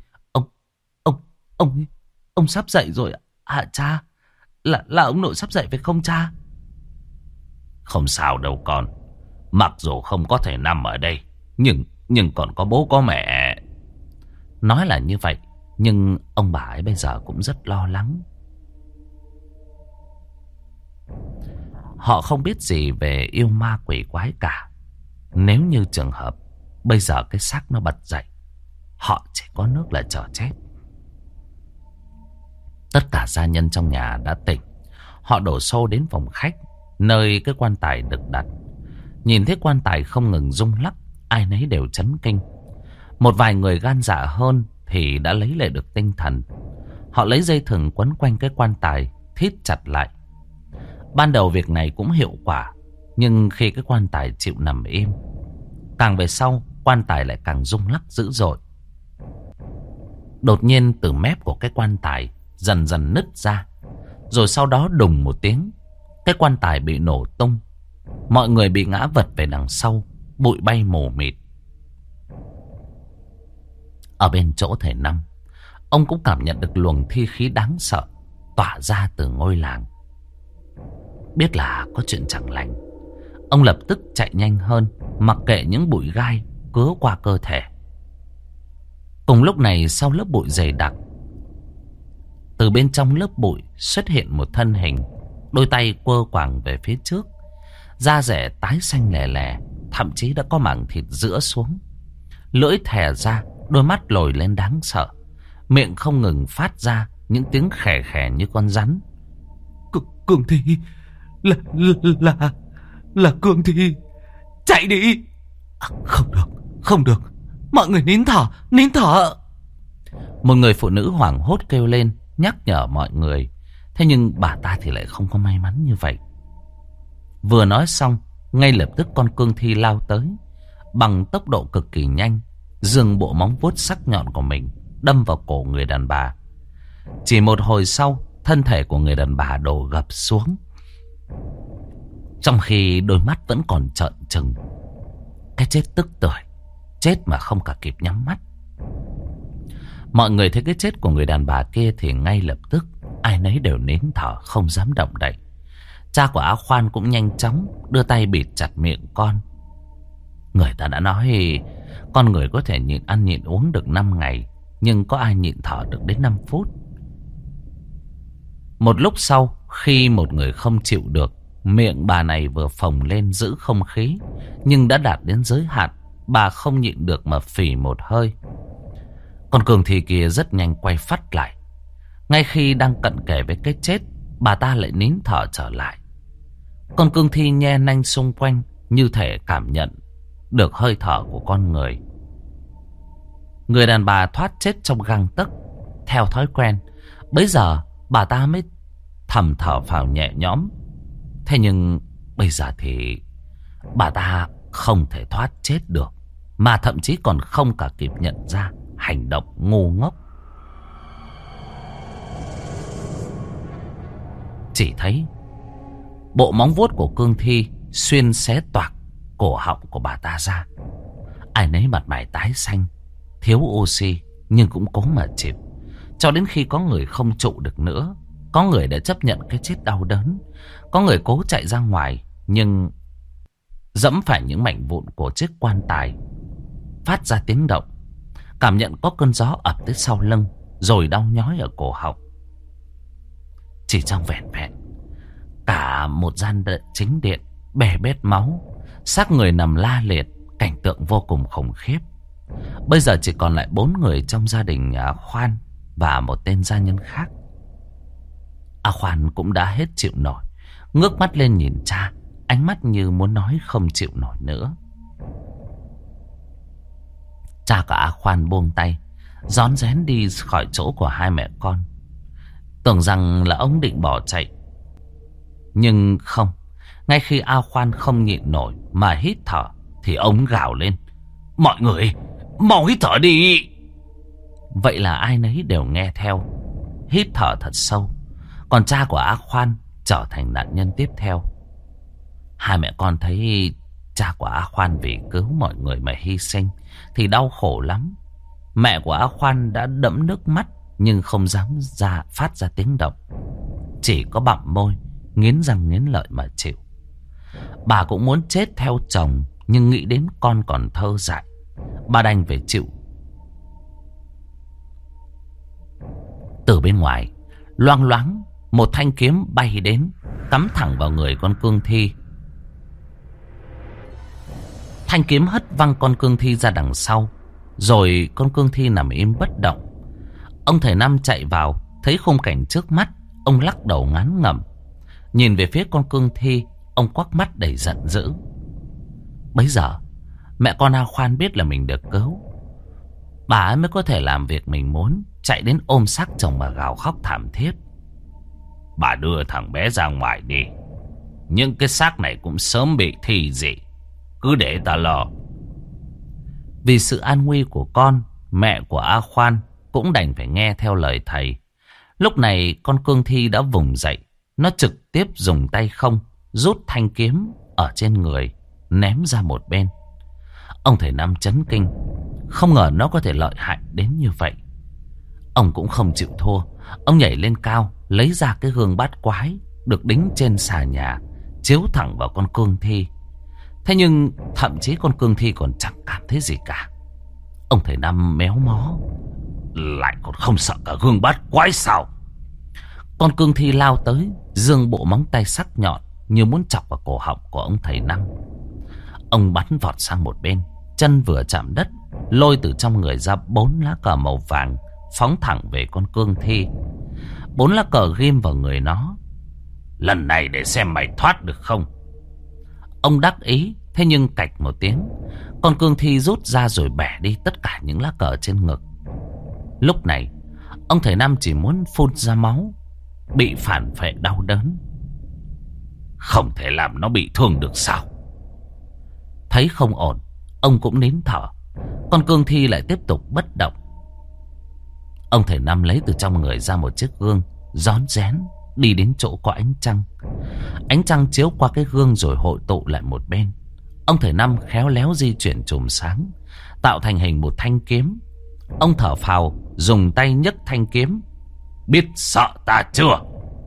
ông sắp dậy rồi ạ. À, cha, là ông nội sắp dậy phải không cha? Không sao đâu con. Mặc dù không có thể nằm ở đây, nhưng còn có bố có mẹ. Nói là như vậy, nhưng ông bà ấy bây giờ cũng rất lo lắng. Họ không biết gì về yêu ma quỷ quái cả. Nếu như trường hợp bây giờ cái xác nó bật dậy, họ chỉ có nước là chờ chết. Tất cả gia nhân trong nhà đã tỉnh. Họ đổ xô đến phòng khách, nơi cái quan tài được đặt. Nhìn thấy quan tài không ngừng rung lắc, ai nấy đều chấn kinh. Một vài người gan dạ hơn thì đã lấy lại được tinh thần. Họ lấy dây thừng quấn quanh cái quan tài, thít chặt lại. Ban đầu việc này cũng hiệu quả, nhưng khi cái quan tài chịu nằm im, càng về sau quan tài lại càng rung lắc dữ dội. Đột nhiên từ mép của cái quan tài dần dần nứt ra, rồi sau đó đùng một tiếng, cái quan tài bị nổ tung. Mọi người bị ngã vật về đằng sau, bụi bay mù mịt. Ở bên chỗ thầy Năm, ông cũng cảm nhận được luồng thi khí đáng sợ tỏa ra từ ngôi làng. Biết là có chuyện chẳng lành, ông lập tức chạy nhanh hơn, mặc kệ những bụi gai cứa qua cơ thể. Cùng lúc này, sau lớp bụi dày đặc, từ bên trong lớp bụi xuất hiện một thân hình, đôi tay quơ quàng về phía trước, da rẻ tái xanh lè lè, thậm chí đã có mảng thịt rữa xuống, lưỡi thè ra, đôi mắt lồi lên đáng sợ, miệng không ngừng phát ra những tiếng khè khè như con rắn. Cường Thi, là Cường Thi, chạy đi! Không được, mọi người nín thở. Một người phụ nữ hoảng hốt kêu lên, nhắc nhở mọi người. Thế nhưng bà ta thì lại không có may mắn như vậy. Vừa nói xong, ngay lập tức con cương thi lao tới, bằng tốc độ cực kỳ nhanh, giương bộ móng vuốt sắc nhọn của mình đâm vào cổ người đàn bà. Chỉ một hồi sau, thân thể của người đàn bà đổ gập xuống, trong khi đôi mắt vẫn còn trợn trừng. Cái chết tức tưởi, chết mà không cả kịp nhắm mắt. Mọi người thấy cái chết của người đàn bà kia thì ngay lập tức ai nấy đều nín thở, không dám động đậy. Cha của Á Khoan cũng nhanh chóng đưa tay bịt chặt miệng con. Người ta đã nói con người có thể nhịn ăn nhịn uống được 5 ngày, nhưng có ai nhịn thở được đến 5 phút. Một lúc sau, khi một người không chịu được, miệng bà này vừa phồng lên giữ không khí, nhưng đã đạt đến giới hạn, bà không nhịn được mà phì một hơi. Con Cường Thi kia rất nhanh quay phắt lại. Ngay khi đang cận kề với cái chết, bà ta lại nín thở trở lại. Con Cương Thi nhe nanh xung quanh, như thể cảm nhận được hơi thở của con người. Người đàn bà thoát chết trong gang tấc. Theo thói quen, bấy giờ bà ta mới thầm thở phào nhẹ nhõm. Thế nhưng Bây giờ thì bà ta không thể thoát chết được, mà thậm chí còn không cả kịp nhận ra hành động ngu ngốc. Chỉ thấy bộ móng vuốt của cương thi xuyên xé toạc cổ họng của bà ta ra. Ai nấy mặt mày tái xanh, thiếu oxy nhưng cũng cố mà chịu. Cho đến khi có người không trụ được nữa, có người đã chấp nhận cái chết đau đớn, có người cố chạy ra ngoài nhưng dẫm phải những mảnh vụn của chiếc quan tài phát ra tiếng động, cảm nhận có cơn gió ập tới sau lưng rồi đau nhói ở cổ họng. Chỉ trong vẻn vẹn cả một gian chính điện bè bết máu, xác người nằm la liệt, cảnh tượng vô cùng khủng khiếp. Bây giờ chỉ còn lại 4 người trong gia đình Khoan và một tên gia nhân khác. Khoan cũng đã hết chịu nổi, ngước mắt lên nhìn cha, ánh mắt như muốn nói không chịu nổi nữa. Cha của Khoan buông tay, rón rén đi khỏi chỗ của hai mẹ con. Tưởng rằng là ông định bỏ chạy, nhưng không. Ngay khi Khoan không nhịn nổi mà hít thở thì ông gào lên: "Mọi người, mau hít thở đi!" Vậy là ai nấy đều nghe theo, hít thở thật sâu. Còn cha của Khoan trở thành nạn nhân tiếp theo. Hai mẹ con thấy cha của Khoan vì cứu mọi người mà hy sinh thì đau khổ lắm. Mẹ của Khoan đã đẫm nước mắt nhưng không dám phát ra tiếng động, chỉ có bặm môi, nghiến răng nghiến lợi mà chịu. Bà cũng muốn chết theo chồng, nhưng nghĩ đến con còn thơ dại, bà đành phải chịu. Từ bên ngoài loang loáng một thanh kiếm bay đến, cắm thẳng vào người con cương thi. Thanh kiếm hất văng con cương thi ra đằng sau, rồi con cương thi nằm im bất động. Ông thầy Năm chạy vào, thấy khung cảnh trước mắt, ông lắc đầu ngán ngẩm. Nhìn về phía con cương thi, ông quắc mắt đầy giận dữ. Bấy giờ mẹ con Khoan biết là mình được cứu. Bà ấy mới có thể làm việc mình muốn, chạy đến ôm xác chồng mà gào khóc thảm thiết. "Bà đưa thằng bé ra ngoài đi, nhưng cái xác này cũng sớm bị thi dị, cứ để ta lo." Vì sự an nguy của con, mẹ của Khoan cũng đành phải nghe theo lời thầy. Lúc này con cương thi đã vùng dậy, nó trực tiếp dùng tay không rút thanh kiếm ở trên người ném ra một bên. Ông thầy Năm chấn kinh, không ngờ nó có thể lợi hại đến như vậy. Ông cũng không chịu thua, ông nhảy lên cao, lấy ra cái gương bát quái được đính trên xà nhà, chiếu thẳng vào con cương thi. Thế nhưng thậm chí con cương thi còn chẳng cảm thấy gì cả. Ông thầy Năm méo mó: "Lại còn không sợ cả gương bát quái sao?" Con cương thi lao tới, giương bộ móng tay sắc nhọn như muốn chọc vào cổ họng của ông thầy Năm. Ông bắn vọt sang một bên, chân vừa chạm đất, lôi từ trong người ra 4 lá cờ màu vàng, phóng thẳng về con cương thi. 4 lá cờ ghim vào người nó. "Lần này để xem mày thoát được không." Ông đắc ý, thế nhưng cạch một tiếng, con cương thi rút ra rồi bẻ đi tất cả những lá cờ trên ngực. Lúc này ông thầy Năm chỉ muốn phun ra máu, bị phản phệ đau đớn. Không thể làm nó bị thương được sao? Thấy không ổn, ông cũng nín thở. Con cương thi lại tiếp tục bất động. Ông thầy Năm lấy từ trong người ra một chiếc gương, rón rén đi đến chỗ có ánh trăng. Ánh trăng chiếu qua cái gương rồi hội tụ lại một bên. Ông thầy Năm khéo léo di chuyển chùm sáng, tạo thành hình một thanh kiếm. Ông thở phào, dùng tay nhấc thanh kiếm. "Biết sợ ta chưa?"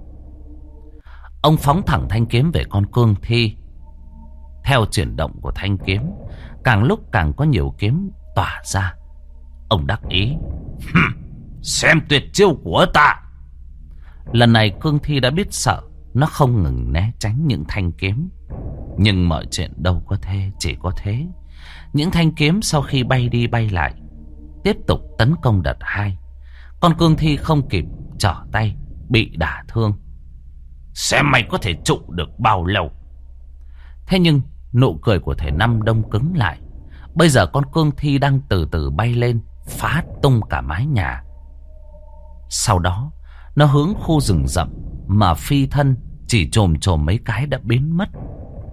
Ông phóng thẳng thanh kiếm về con cương thi. Theo chuyển động của thanh kiếm, càng lúc càng có nhiều kiếm tỏa ra. Ông đắc ý: "Xem tuyệt chiêu của ta." Lần này cương thi đã biết sợ, nó không ngừng né tránh những thanh kiếm. Nhưng mọi chuyện đâu có thế, chỉ có thế. Những thanh kiếm sau khi bay đi bay lại, tiếp tục tấn công đợt 2. Con cương thi không kịp trở tay, bị đả thương. "Xem mày có thể trụ được bao lâu." Thế nhưng nụ cười của thầy Năm đông cứng lại. Bây giờ con cương thi đang từ từ bay lên, phá tung cả mái nhà. Sau đó nó hướng khu rừng rậm mà phi thân, chỉ chồm chồm mấy cái đã biến mất.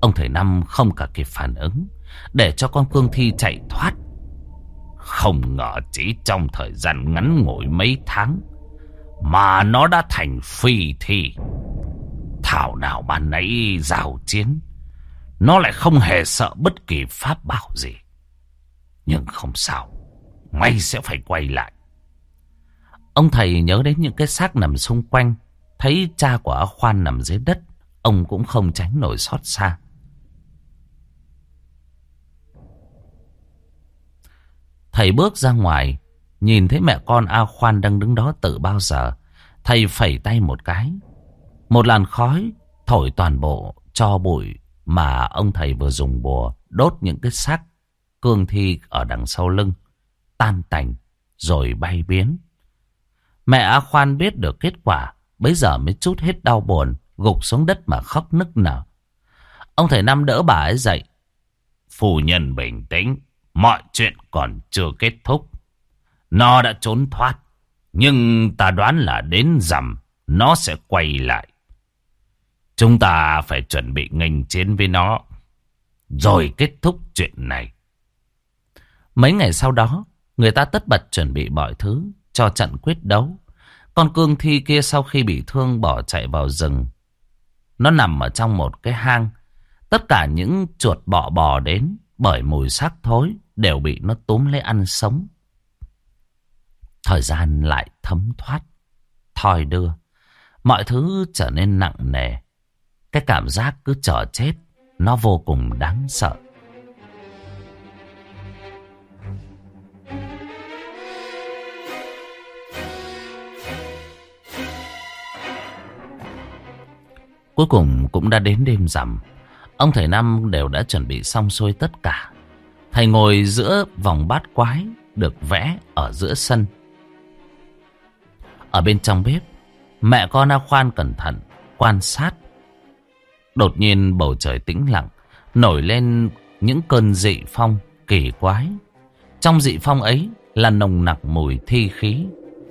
Ông thầy Năm không cả kịp phản ứng, để cho con cương thi chạy thoát. Không ngờ chỉ trong thời gian ngắn ngủi mấy tháng mà nó đã thành phi thi. Thảo nào ban nãy giao chiến nó lại không hề sợ bất kỳ pháp bảo gì. Nhưng không sao, may sẽ phải quay lại. Ông thầy nhớ đến những cái xác nằm xung quanh, thấy cha của A Khoan nằm dưới đất, ông cũng không tránh nổi xót xa. Thầy bước ra ngoài, nhìn thấy mẹ con A Khoan đang đứng đó từ bao giờ. Thầy phẩy tay một cái, một làn khói thổi toàn bộ tro bụi mà ông thầy vừa dùng bùa đốt những cái xác cương thi ở đằng sau lưng tan tành rồi bay biến. Mẹ A Khoan biết được kết quả, bấy giờ mới trút hết đau buồn, gục xuống đất mà khóc nức nở. Ông thầy Năm đỡ bà ấy dậy. Phu nhân bình tĩnh, mọi chuyện còn chưa kết thúc. Nó đã trốn thoát, nhưng ta đoán là đến rằm nó sẽ quay lại. Chúng ta phải chuẩn bị nghênh chiến với nó, rồi kết thúc chuyện này. Mấy ngày sau đó, người ta tất bật chuẩn bị mọi thứ cho trận quyết đấu. Con cương thi kia sau khi bị thương bỏ chạy vào rừng. Nó nằm ở trong một cái hang. Tất cả những chuột bọ bò đến bởi mùi xác thối đều bị nó túm lấy ăn sống. Thời gian lại thấm thoát, thoi đưa. Mọi thứ trở nên nặng nề. Cái cảm giác cứ chờ chết, nó vô cùng đáng sợ. Cuối cùng cũng đã đến đêm rằm. Ông thầy Năm đều đã chuẩn bị xong xuôi tất cả. Thầy ngồi giữa vòng bát quái được vẽ ở giữa sân. Ở bên trong bếp, mẹ con A Khoan cẩn thận quan sát. Đột nhiên bầu trời tĩnh lặng, nổi lên những cơn dị phong kỳ quái. Trong dị phong ấy là nồng nặc mùi thi khí.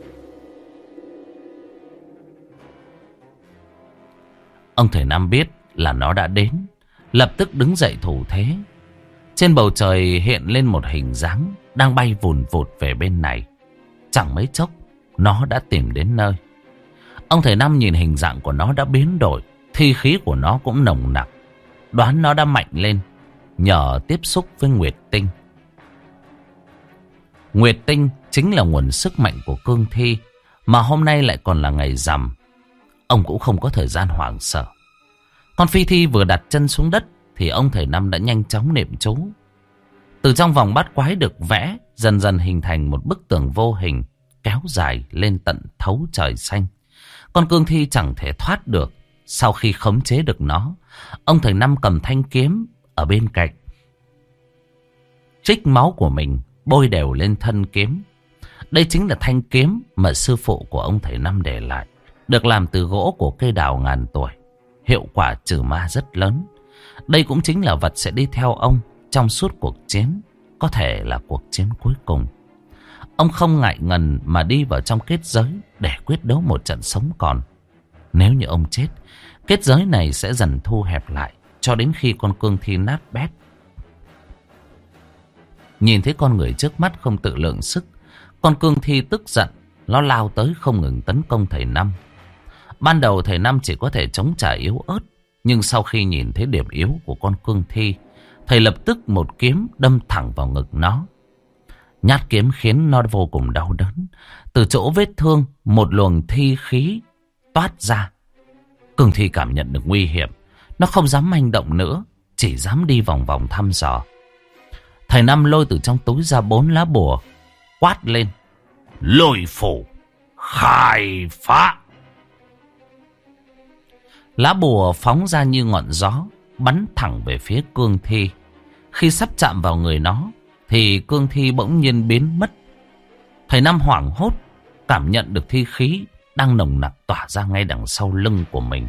Ông thầy Năm biết là nó đã đến, lập tức đứng dậy thủ thế. Trên bầu trời hiện lên một hình dáng đang bay vùn vụt về bên này. Chẳng mấy chốc nó đã tìm đến nơi. Ông thầy Năm nhìn hình dạng của nó đã biến đổi, thi khí của nó cũng nồng nặc, đoán nó đã mạnh lên nhờ tiếp xúc với Nguyệt Tinh. Nguyệt Tinh chính là nguồn sức mạnh của cương thi, mà hôm nay lại còn là ngày rằm. Ông cũng không có thời gian hoảng sợ. Con phi thi vừa đặt chân xuống đất thì ông thầy Năm đã nhanh chóng niệm chú. Từ trong vòng bát quái được vẽ, dần dần hình thành một bức tường vô hình kéo dài lên tận thấu trời xanh. Con cương thi chẳng thể thoát được. Sau khi khống chế được nó, ông thầy Năm cầm thanh kiếm ở bên cạnh, trích máu của mình bôi đều lên thân kiếm. Đây chính là thanh kiếm mà sư phụ của ông thầy Năm để lại, được làm từ gỗ của cây đào ngàn tuổi, hiệu quả trừ ma rất lớn. Đây cũng chính là vật sẽ đi theo ông trong suốt cuộc chiến, có thể là cuộc chiến cuối cùng. Ông không ngại ngần mà đi vào trong kết giới để quyết đấu một trận sống còn. Nếu như ông chết, kết giới này sẽ dần thu hẹp lại cho đến khi con cương thi nát bét. Nhìn thấy con người trước mắt không tự lượng sức, con cương thi tức giận, nó lao tới không ngừng tấn công thầy Năm. Ban đầu thầy Năm chỉ có thể chống trả yếu ớt, nhưng sau khi nhìn thấy điểm yếu của con cương thi, thầy lập tức một kiếm đâm thẳng vào ngực nó. Nhát kiếm khiến nó vô cùng đau đớn. Từ chỗ vết thương, một luồng thi khí toát ra. Cương thi cảm nhận được nguy hiểm, nó không dám manh động nữa, chỉ dám đi vòng vòng thăm dò. Thầy Năm lôi từ trong túi ra 4 lá bùa, quát lên: lôi phủ khai phá. Lá bùa phóng ra như ngọn gió, bắn thẳng về phía cương thi. Khi sắp chạm vào người nó thì cương thi bỗng nhiên biến mất. Thầy Năm hoảng hốt, cảm nhận được thi khí đang nồng nặc tỏa ra ngay đằng sau lưng của mình.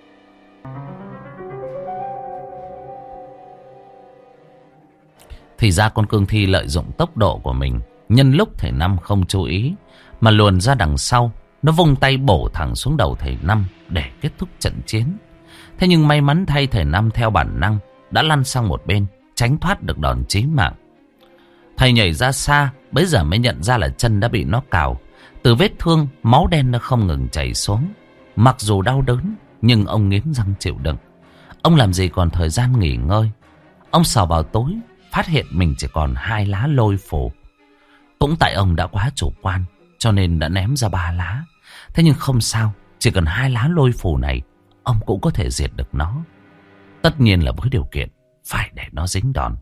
Thì ra con cương thi lợi dụng tốc độ của mình, nhân lúc thầy Năm không chú ý mà luồn ra đằng sau. Nó vung tay bổ thẳng xuống đầu thầy Năm để kết thúc trận chiến. Thế nhưng may mắn thay, thầy Năm theo bản năng đã lăn sang một bên, tránh thoát được đòn chí mạng. Thầy nhảy ra xa, bấy giờ mới nhận ra là chân đã bị nó cào. Từ vết thương, máu đen nó không ngừng chảy xuống. Mặc dù đau đớn, nhưng ông nghiến răng chịu đựng. Ông làm gì còn thời gian nghỉ ngơi. Ông sờ vào tối, phát hiện mình chỉ còn 2 lá lôi phù. Cũng tại ông đã quá chủ quan, cho nên đã ném ra 3 lá. Thế nhưng không sao, chỉ cần 2 lá lôi phù này, ông cũng có thể diệt được nó. Tất nhiên là với điều kiện phải để nó dính đòn.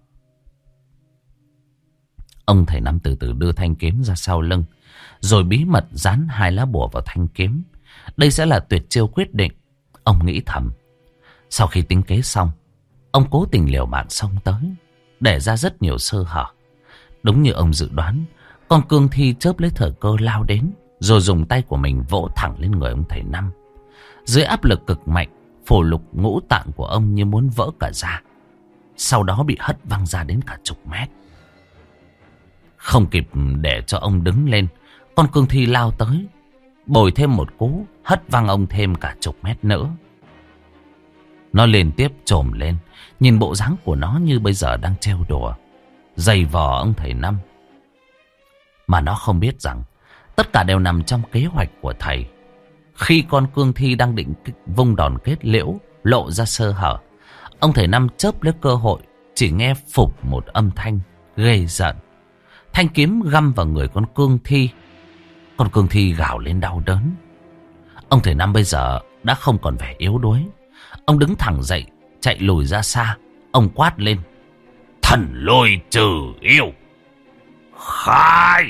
Ông thầy Năm từ từ đưa thanh kiếm ra sau lưng, rồi bí mật dán 2 lá bùa vào thanh kiếm. Đây sẽ là tuyệt chiêu quyết định, ông nghĩ thầm. Sau khi tính kế xong, ông cố tình liều mạng xông tới, để ra rất nhiều sơ hở. Đúng như ông dự đoán, con cương thi chớp lấy thời cơ lao đến, rồi dùng tay của mình vỗ thẳng lên người ông thầy Năm. Dưới áp lực cực mạnh, phổ lục ngũ tạng của ông như muốn vỡ cả ra, sau đó bị hất văng ra đến cả chục mét. Không kịp để cho ông đứng lên, con cương thi lao tới, bồi thêm một cú, hất văng ông thêm cả chục mét nữa. Nó liên tiếp chồm lên, nhìn bộ dáng của nó như bây giờ đang trêu đùa, giày vò ông thầy Năm. Mà nó không biết rằng tất cả đều nằm trong kế hoạch của thầy. Khi con cương thi đang định vung đòn kết liễu, lộ ra sơ hở, ông thầy Năm chớp lấy cơ hội, chỉ nghe phụp một âm thanh ghê rợn. Thanh kiếm găm vào người con cương thi. Con cương thi gào lên đau đớn. Ông thầy Năm bây giờ đã không còn vẻ yếu đuối. Ông đứng thẳng dậy, chạy lùi ra xa. Ông quát lên: Thần lôi trừ yêu, khai!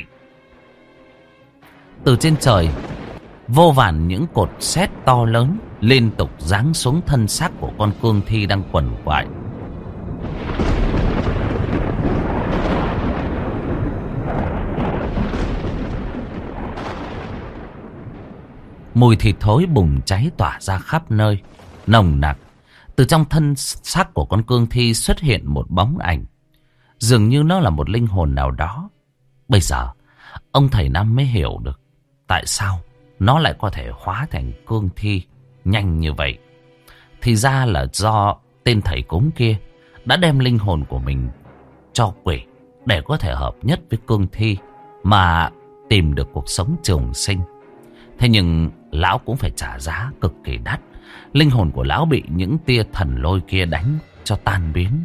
Từ trên trời, vô vàn những cột sét to lớn liên tục giáng xuống thân xác của con cương thi đang quằn quại. Mùi thịt thối bùng cháy tỏa ra khắp nơi, nồng nặc. Từ trong thân xác của con cương thi xuất hiện một bóng ảnh, dường như nó là một linh hồn nào đó. Bây giờ, ông thầy Năm mới hiểu được tại sao nó lại có thể hóa thành cương thi nhanh như vậy. Thì ra là do tên thầy cúng kia đã đem linh hồn của mình cho quỷ để có thể hợp nhất với cương thi mà tìm được cuộc sống trường sinh. Thế nhưng lão cũng phải trả giá cực kỳ đắt. Linh hồn của lão bị những tia thần lôi kia đánh cho tan biến.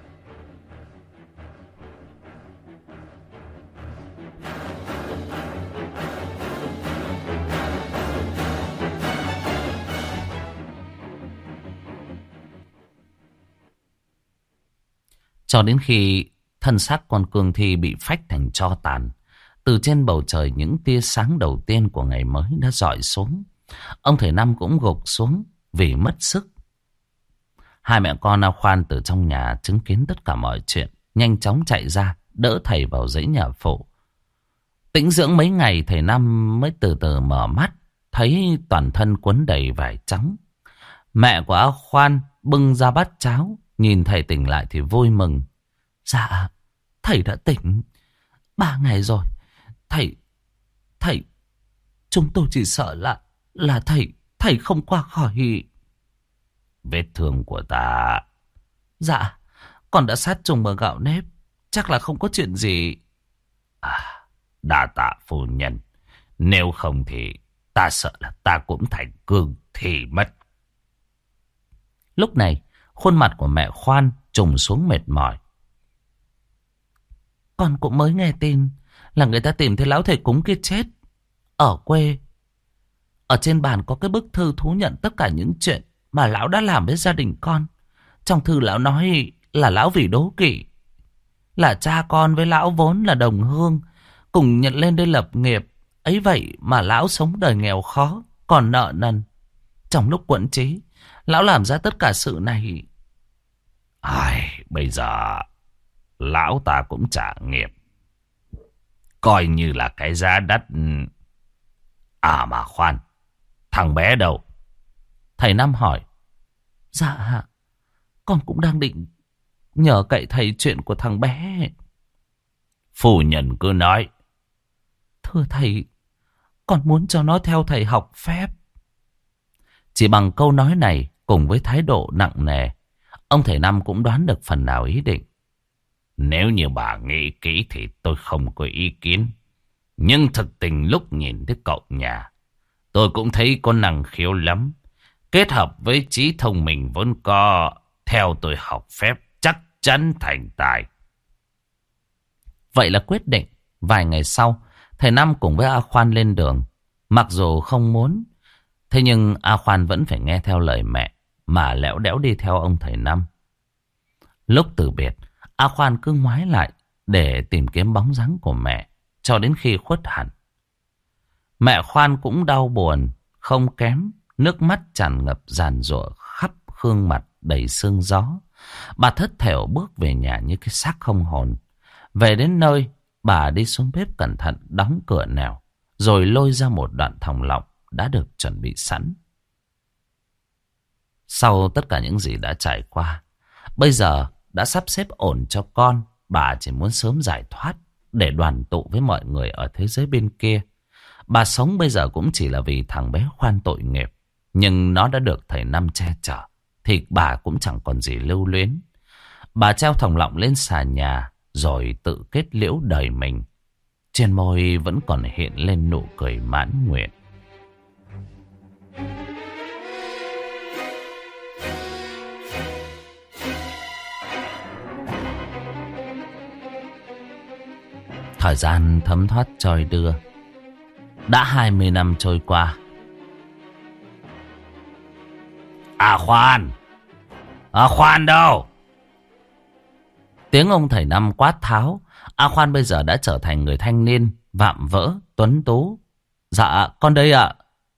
Cho đến khi thân xác con cương thi bị phách thành tro tàn, từ trên bầu trời những tia sáng đầu tiên của ngày mới đã rọi xuống. Ông thầy Năm cũng gục xuống vì mất sức. Hai mẹ con A Khoan từ trong nhà chứng kiến tất cả mọi chuyện, nhanh chóng chạy ra đỡ thầy vào dãy nhà phụ. Tĩnh dưỡng mấy ngày, thầy Năm mới từ từ mở mắt, thấy toàn thân quấn đầy vải trắng. Mẹ của A Khoan bưng ra bát cháo, nhìn thầy tỉnh lại thì vui mừng. Dạ, thầy đã tỉnh. 3 ngày rồi. Thầy, chúng tôi chỉ sợ là thầy không qua khỏi. Vết thương của ta. Dạ, con đã sát trùng bằng gạo nếp, chắc là không có chuyện gì. Đa tạ phu nhân. Nếu không thì ta sợ là ta cũng thành cương thi mất. Lúc này, khuôn mặt của mẹ Khoan trùng xuống mệt mỏi. Con cũng mới nghe tin là người ta tìm thấy lão thầy cúng kia chết ở quê. Ở trên bàn có cái bức thư thú nhận tất cả những chuyện mà lão đã làm với gia đình con. Trong thư lão nói là lão vì đố kỵ, là cha con với lão vốn là đồng hương, cùng nhận lên đây lập nghiệp. Ấy vậy mà lão sống đời nghèo khó, còn nợ nần. Trong lúc quẫn trí, lão làm ra tất cả sự này. Bây giờ lão ta cũng trả nghiệp, coi như là cái giá đắt. Mà khoan, thằng bé đâu? Thầy Năm hỏi. Dạ, con cũng đang định nhờ cậy thầy chuyện của thằng bé. Phu nhân cứ nói. Thưa thầy, con muốn cho nó theo thầy học phép. Chỉ bằng câu nói này cùng với thái độ nặng nề, Ông thầy Năm cũng đoán được phần nào ý định. Nếu như bà nghĩ kỹ thì tôi không có ý kiến. Nhưng thực tình lúc nhìn thấy cậu nhà, tôi cũng thấy có năng khiếu lắm. Kết hợp với trí thông minh vốn có, theo tôi học phép chắc chắn thành tài. Vậy là quyết định. Vài ngày sau, thầy Năm cùng với A Khoan lên đường. Mặc dù không muốn, thế nhưng A Khoan vẫn phải nghe theo lời mẹ mà lẽo đẽo đi theo ông thầy Năm. Lúc từ biệt, A Khoan cứ ngoái lại để tìm kiếm bóng dáng của mẹ cho đến khi khuất hẳn. Mẹ Khoan cũng đau buồn, không kém, nước mắt tràn ngập giàn giụa khắp gương mặt đầy sương gió. Bà thất thểu bước về nhà như cái xác không hồn. Về đến nơi, bà đi xuống bếp cẩn thận đóng cửa nẻo, rồi lôi ra một đoạn thòng lọng đã được chuẩn bị sẵn. Sau tất cả những gì đã trải qua, bây giờ đã sắp xếp ổn cho con, bà chỉ muốn sớm giải thoát để đoàn tụ với mọi người ở thế giới bên kia. Bà sống bây giờ cũng chỉ là vì thằng bé Khoan tội nghiệp, nhưng nó đã được thầy Năm che chở, thì bà cũng chẳng còn gì lưu luyến. Bà treo thòng lọng lên xà nhà, rồi tự kết liễu đời mình. Trên môi vẫn còn hiện lên nụ cười mãn nguyện. Thời gian thấm thoát trôi đưa. Đã 20 năm trôi qua. Khoan! Khoan đâu? Tiếng ông thầy Năm quát tháo. A Khoan bây giờ đã trở thành người thanh niên vạm vỡ, tuấn tú. Dạ, con đây ạ.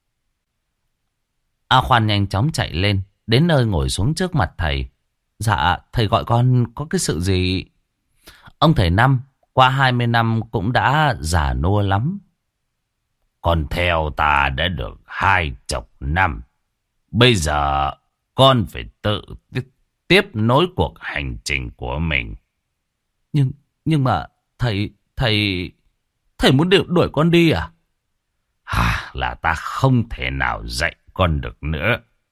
A Khoan nhanh chóng chạy lên, đến nơi ngồi xuống trước mặt thầy. Dạ, thầy gọi con có cái sự gì? Ông thầy Năm qua 20 năm cũng đã già nua lắm. Con theo ta đã được 20 năm. Bây giờ con phải tự tiếp nối cuộc hành trình của mình. Nhưng mà thầy muốn đuổi con đi à? Là ta không thể nào dạy con được nữa.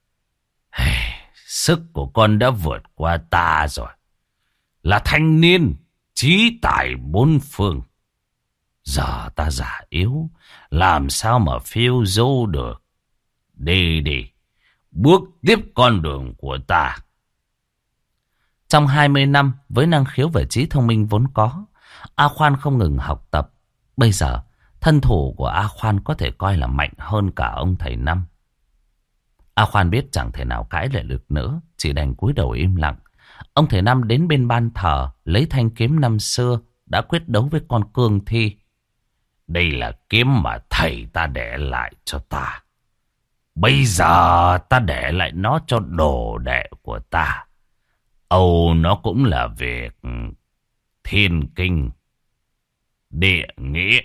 Sức của con đã vượt qua ta rồi. Là thanh niên, trí tài bốn phương. Giờ ta già yếu, làm sao mà phiêu du được. Đi đi, bước tiếp con đường của ta. Trong 20 năm, với năng khiếu và trí thông minh vốn có, A Khoan không ngừng học tập. Bây giờ, thân thủ của A Khoan có thể coi là mạnh hơn cả ông thầy Năm. A Khoan biết chẳng thể nào cãi lại được nữa, chỉ đành cúi đầu im lặng. Ông thầy Năm đến bên ban thờ, lấy thanh kiếm năm xưa đã quyết đấu với con cương thi. Đây là kiếm mà thầy ta để lại cho ta. Bây giờ ta để lại nó cho đồ đệ của ta. Âu nó cũng là việc thiên kinh địa nghĩa.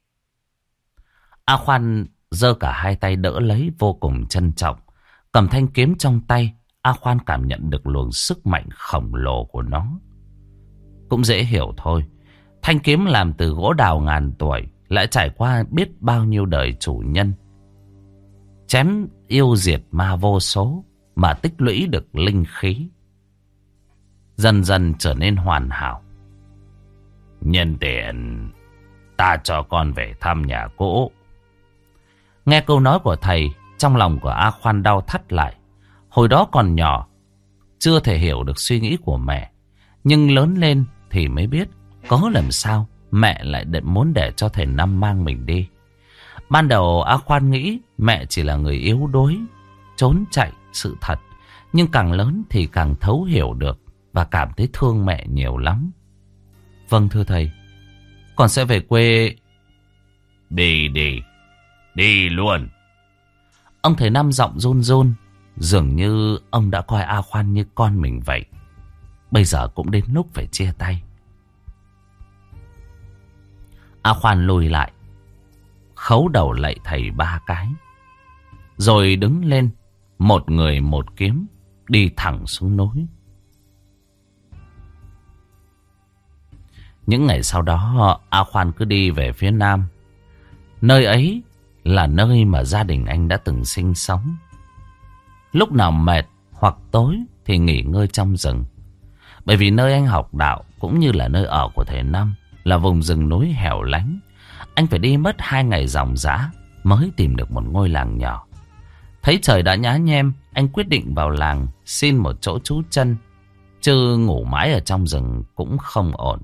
A Khoan giơ cả hai tay đỡ lấy vô cùng trân trọng. Cầm thanh kiếm trong tay, A Khoan cảm nhận được luồng sức mạnh khổng lồ của nó. Cũng dễ hiểu thôi. Thanh kiếm làm từ gỗ đào ngàn tuổi, lại trải qua biết bao nhiêu đời chủ nhân. Chém yêu diệt ma vô số mà tích lũy được linh khí, dần dần trở nên hoàn hảo. Nhân tiện ta cho con về thăm nhà cũ. Nghe câu nói của thầy, trong lòng của A Khoan đau thắt lại. Hồi đó còn nhỏ, chưa thể hiểu được suy nghĩ của mẹ. Nhưng lớn lên thì mới biết có làm sao mẹ lại muốn để cho thầy Năm mang mình đi. Ban đầu A Khoan nghĩ mẹ chỉ là người yếu đuối, trốn chạy sự thật. Nhưng càng lớn thì càng thấu hiểu được và cảm thấy thương mẹ nhiều lắm. Vâng thưa thầy, con sẽ về quê. Đi luôn. Ông thầy Năm giọng run run, dường như ông đã coi A Khoan như con mình vậy. Bây giờ cũng đến lúc phải chia tay. A Khoan lùi lại, khấu đầu lạy thầy 3 cái, rồi đứng lên, một người một kiếm, đi thẳng xuống núi. Những ngày sau đó, A Khoan cứ đi về phía nam. Nơi ấy là nơi mà gia đình anh đã từng sinh sống. Lúc nào mệt hoặc tối thì nghỉ ngơi trong rừng. Bởi vì nơi anh học đạo cũng như là nơi ở của thầy Năm là vùng rừng núi hẻo lánh. Anh phải đi mất 2 ngày ròng rã mới tìm được một ngôi làng nhỏ. Thấy trời đã nhá nhem, anh quyết định vào làng xin một chỗ trú chân, chứ ngủ mãi ở trong rừng cũng không ổn.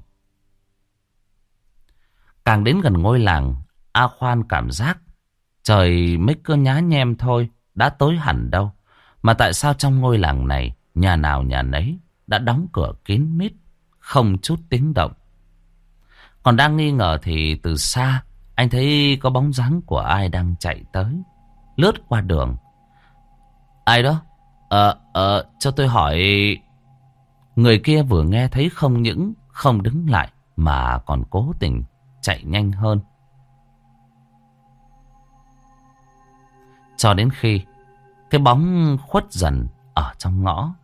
Càng đến gần ngôi làng, A Khoan cảm giác trời mới cứ nhá nhem thôi, đã tối hẳn đâu. Mà tại sao trong ngôi làng này, nhà nào nhà nấy đã đóng cửa kín mít, không chút tiếng động. Còn đang nghi ngờ thì từ xa, anh thấy có bóng dáng của ai đang chạy tới, lướt qua đường. Ai đó? Cho tôi hỏi... Người kia vừa nghe thấy không những không đứng lại mà còn cố tình chạy nhanh hơn. Cho đến khi cái bóng khuất dần ở trong ngõ.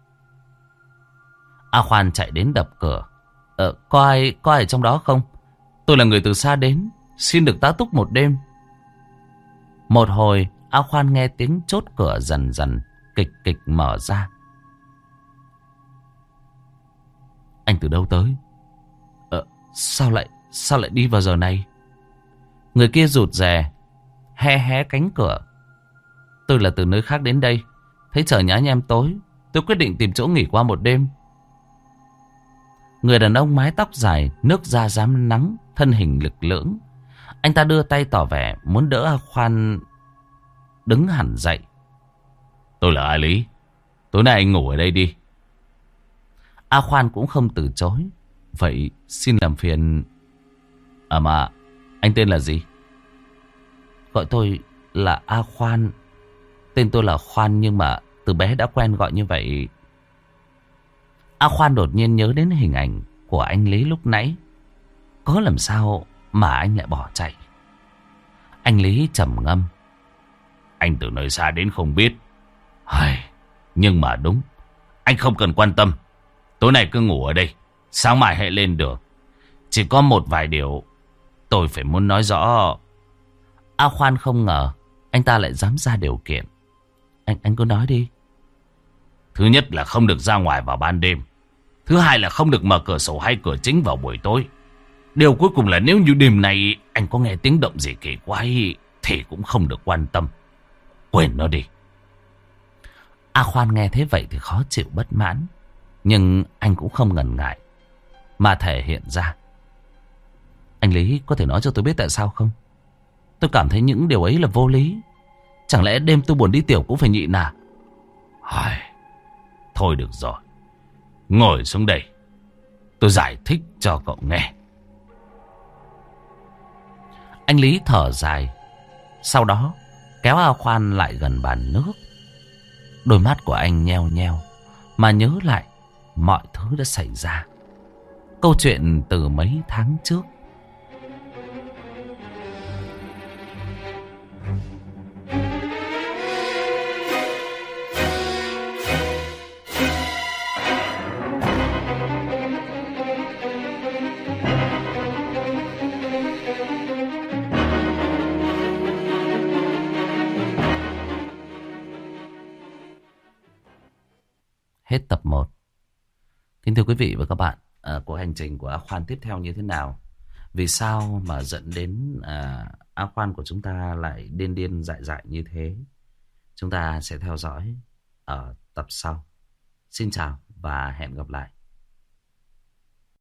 A Khoan chạy đến đập cửa. Có ai ở trong đó không? Tôi là người từ xa đến, xin được tá túc một đêm. Một hồi A Khoan nghe tiếng chốt cửa dần dần kịch kịch mở ra. Anh từ đâu tới? Sao lại đi vào giờ này? Người kia rụt rè hé cánh cửa. Tôi là từ nơi khác đến đây, thấy trời nhá nhem tối, tôi quyết định tìm chỗ nghỉ qua một đêm. Người đàn ông mái tóc dài, nước da rám nắng, thân hình lực lưỡng. Anh ta đưa tay tỏ vẻ muốn đỡ A Khoan đứng hẳn dậy. Tôi là A Lý, tối nay anh ngủ ở đây đi. A Khoan cũng không từ chối. Vậy xin làm phiền. Mà anh tên là gì? Gọi tôi là A Khoan. Tên tôi là Khoan nhưng mà từ bé đã quen gọi như vậy. A Khoan đột nhiên nhớ đến hình ảnh của anh Lý lúc nãy. Có làm sao mà anh lại bỏ chạy? Anh Lý trầm ngâm. Anh từ nơi xa đến không biết. Nhưng mà đúng, anh không cần quan tâm. Tối nay cứ ngủ ở đây, sáng mai hãy lên đường. Chỉ có một vài điều tôi phải muốn nói rõ. A Khoan không ngờ anh ta lại dám ra điều kiện. Anh cứ nói đi. Thứ nhất là không được ra ngoài vào ban đêm. Thứ hai là không được mở cửa sổ hay cửa chính vào buổi tối. Điều cuối cùng là nếu như đêm nay anh có nghe tiếng động gì kỳ quái thì cũng không được quan tâm. Quên nó đi. A Khoan nghe thế vậy thì khó chịu bất mãn. Nhưng anh cũng không ngần ngại mà thể hiện ra. Anh Lý có thể nói cho tôi biết tại sao không? Tôi cảm thấy những điều ấy là vô lý. Chẳng lẽ đêm tôi buồn đi tiểu cũng phải nhịn à? Thôi được rồi, ngồi xuống đây, tôi giải thích cho cậu nghe. Anh Lý thở dài, sau đó kéo A Khoan lại gần bàn nước. Đôi mắt của anh nheo nheo mà nhớ lại mọi thứ đã xảy ra. Câu chuyện từ mấy tháng trước. Hết tập 1. Kính thưa quý vị và các bạn, cuộc hành trình của A Khoan tiếp theo như thế nào? Vì sao mà dẫn đến A Khoan của chúng ta lại điên điên dại dại như thế? Chúng ta sẽ theo dõi ở tập sau. Xin chào và hẹn gặp lại.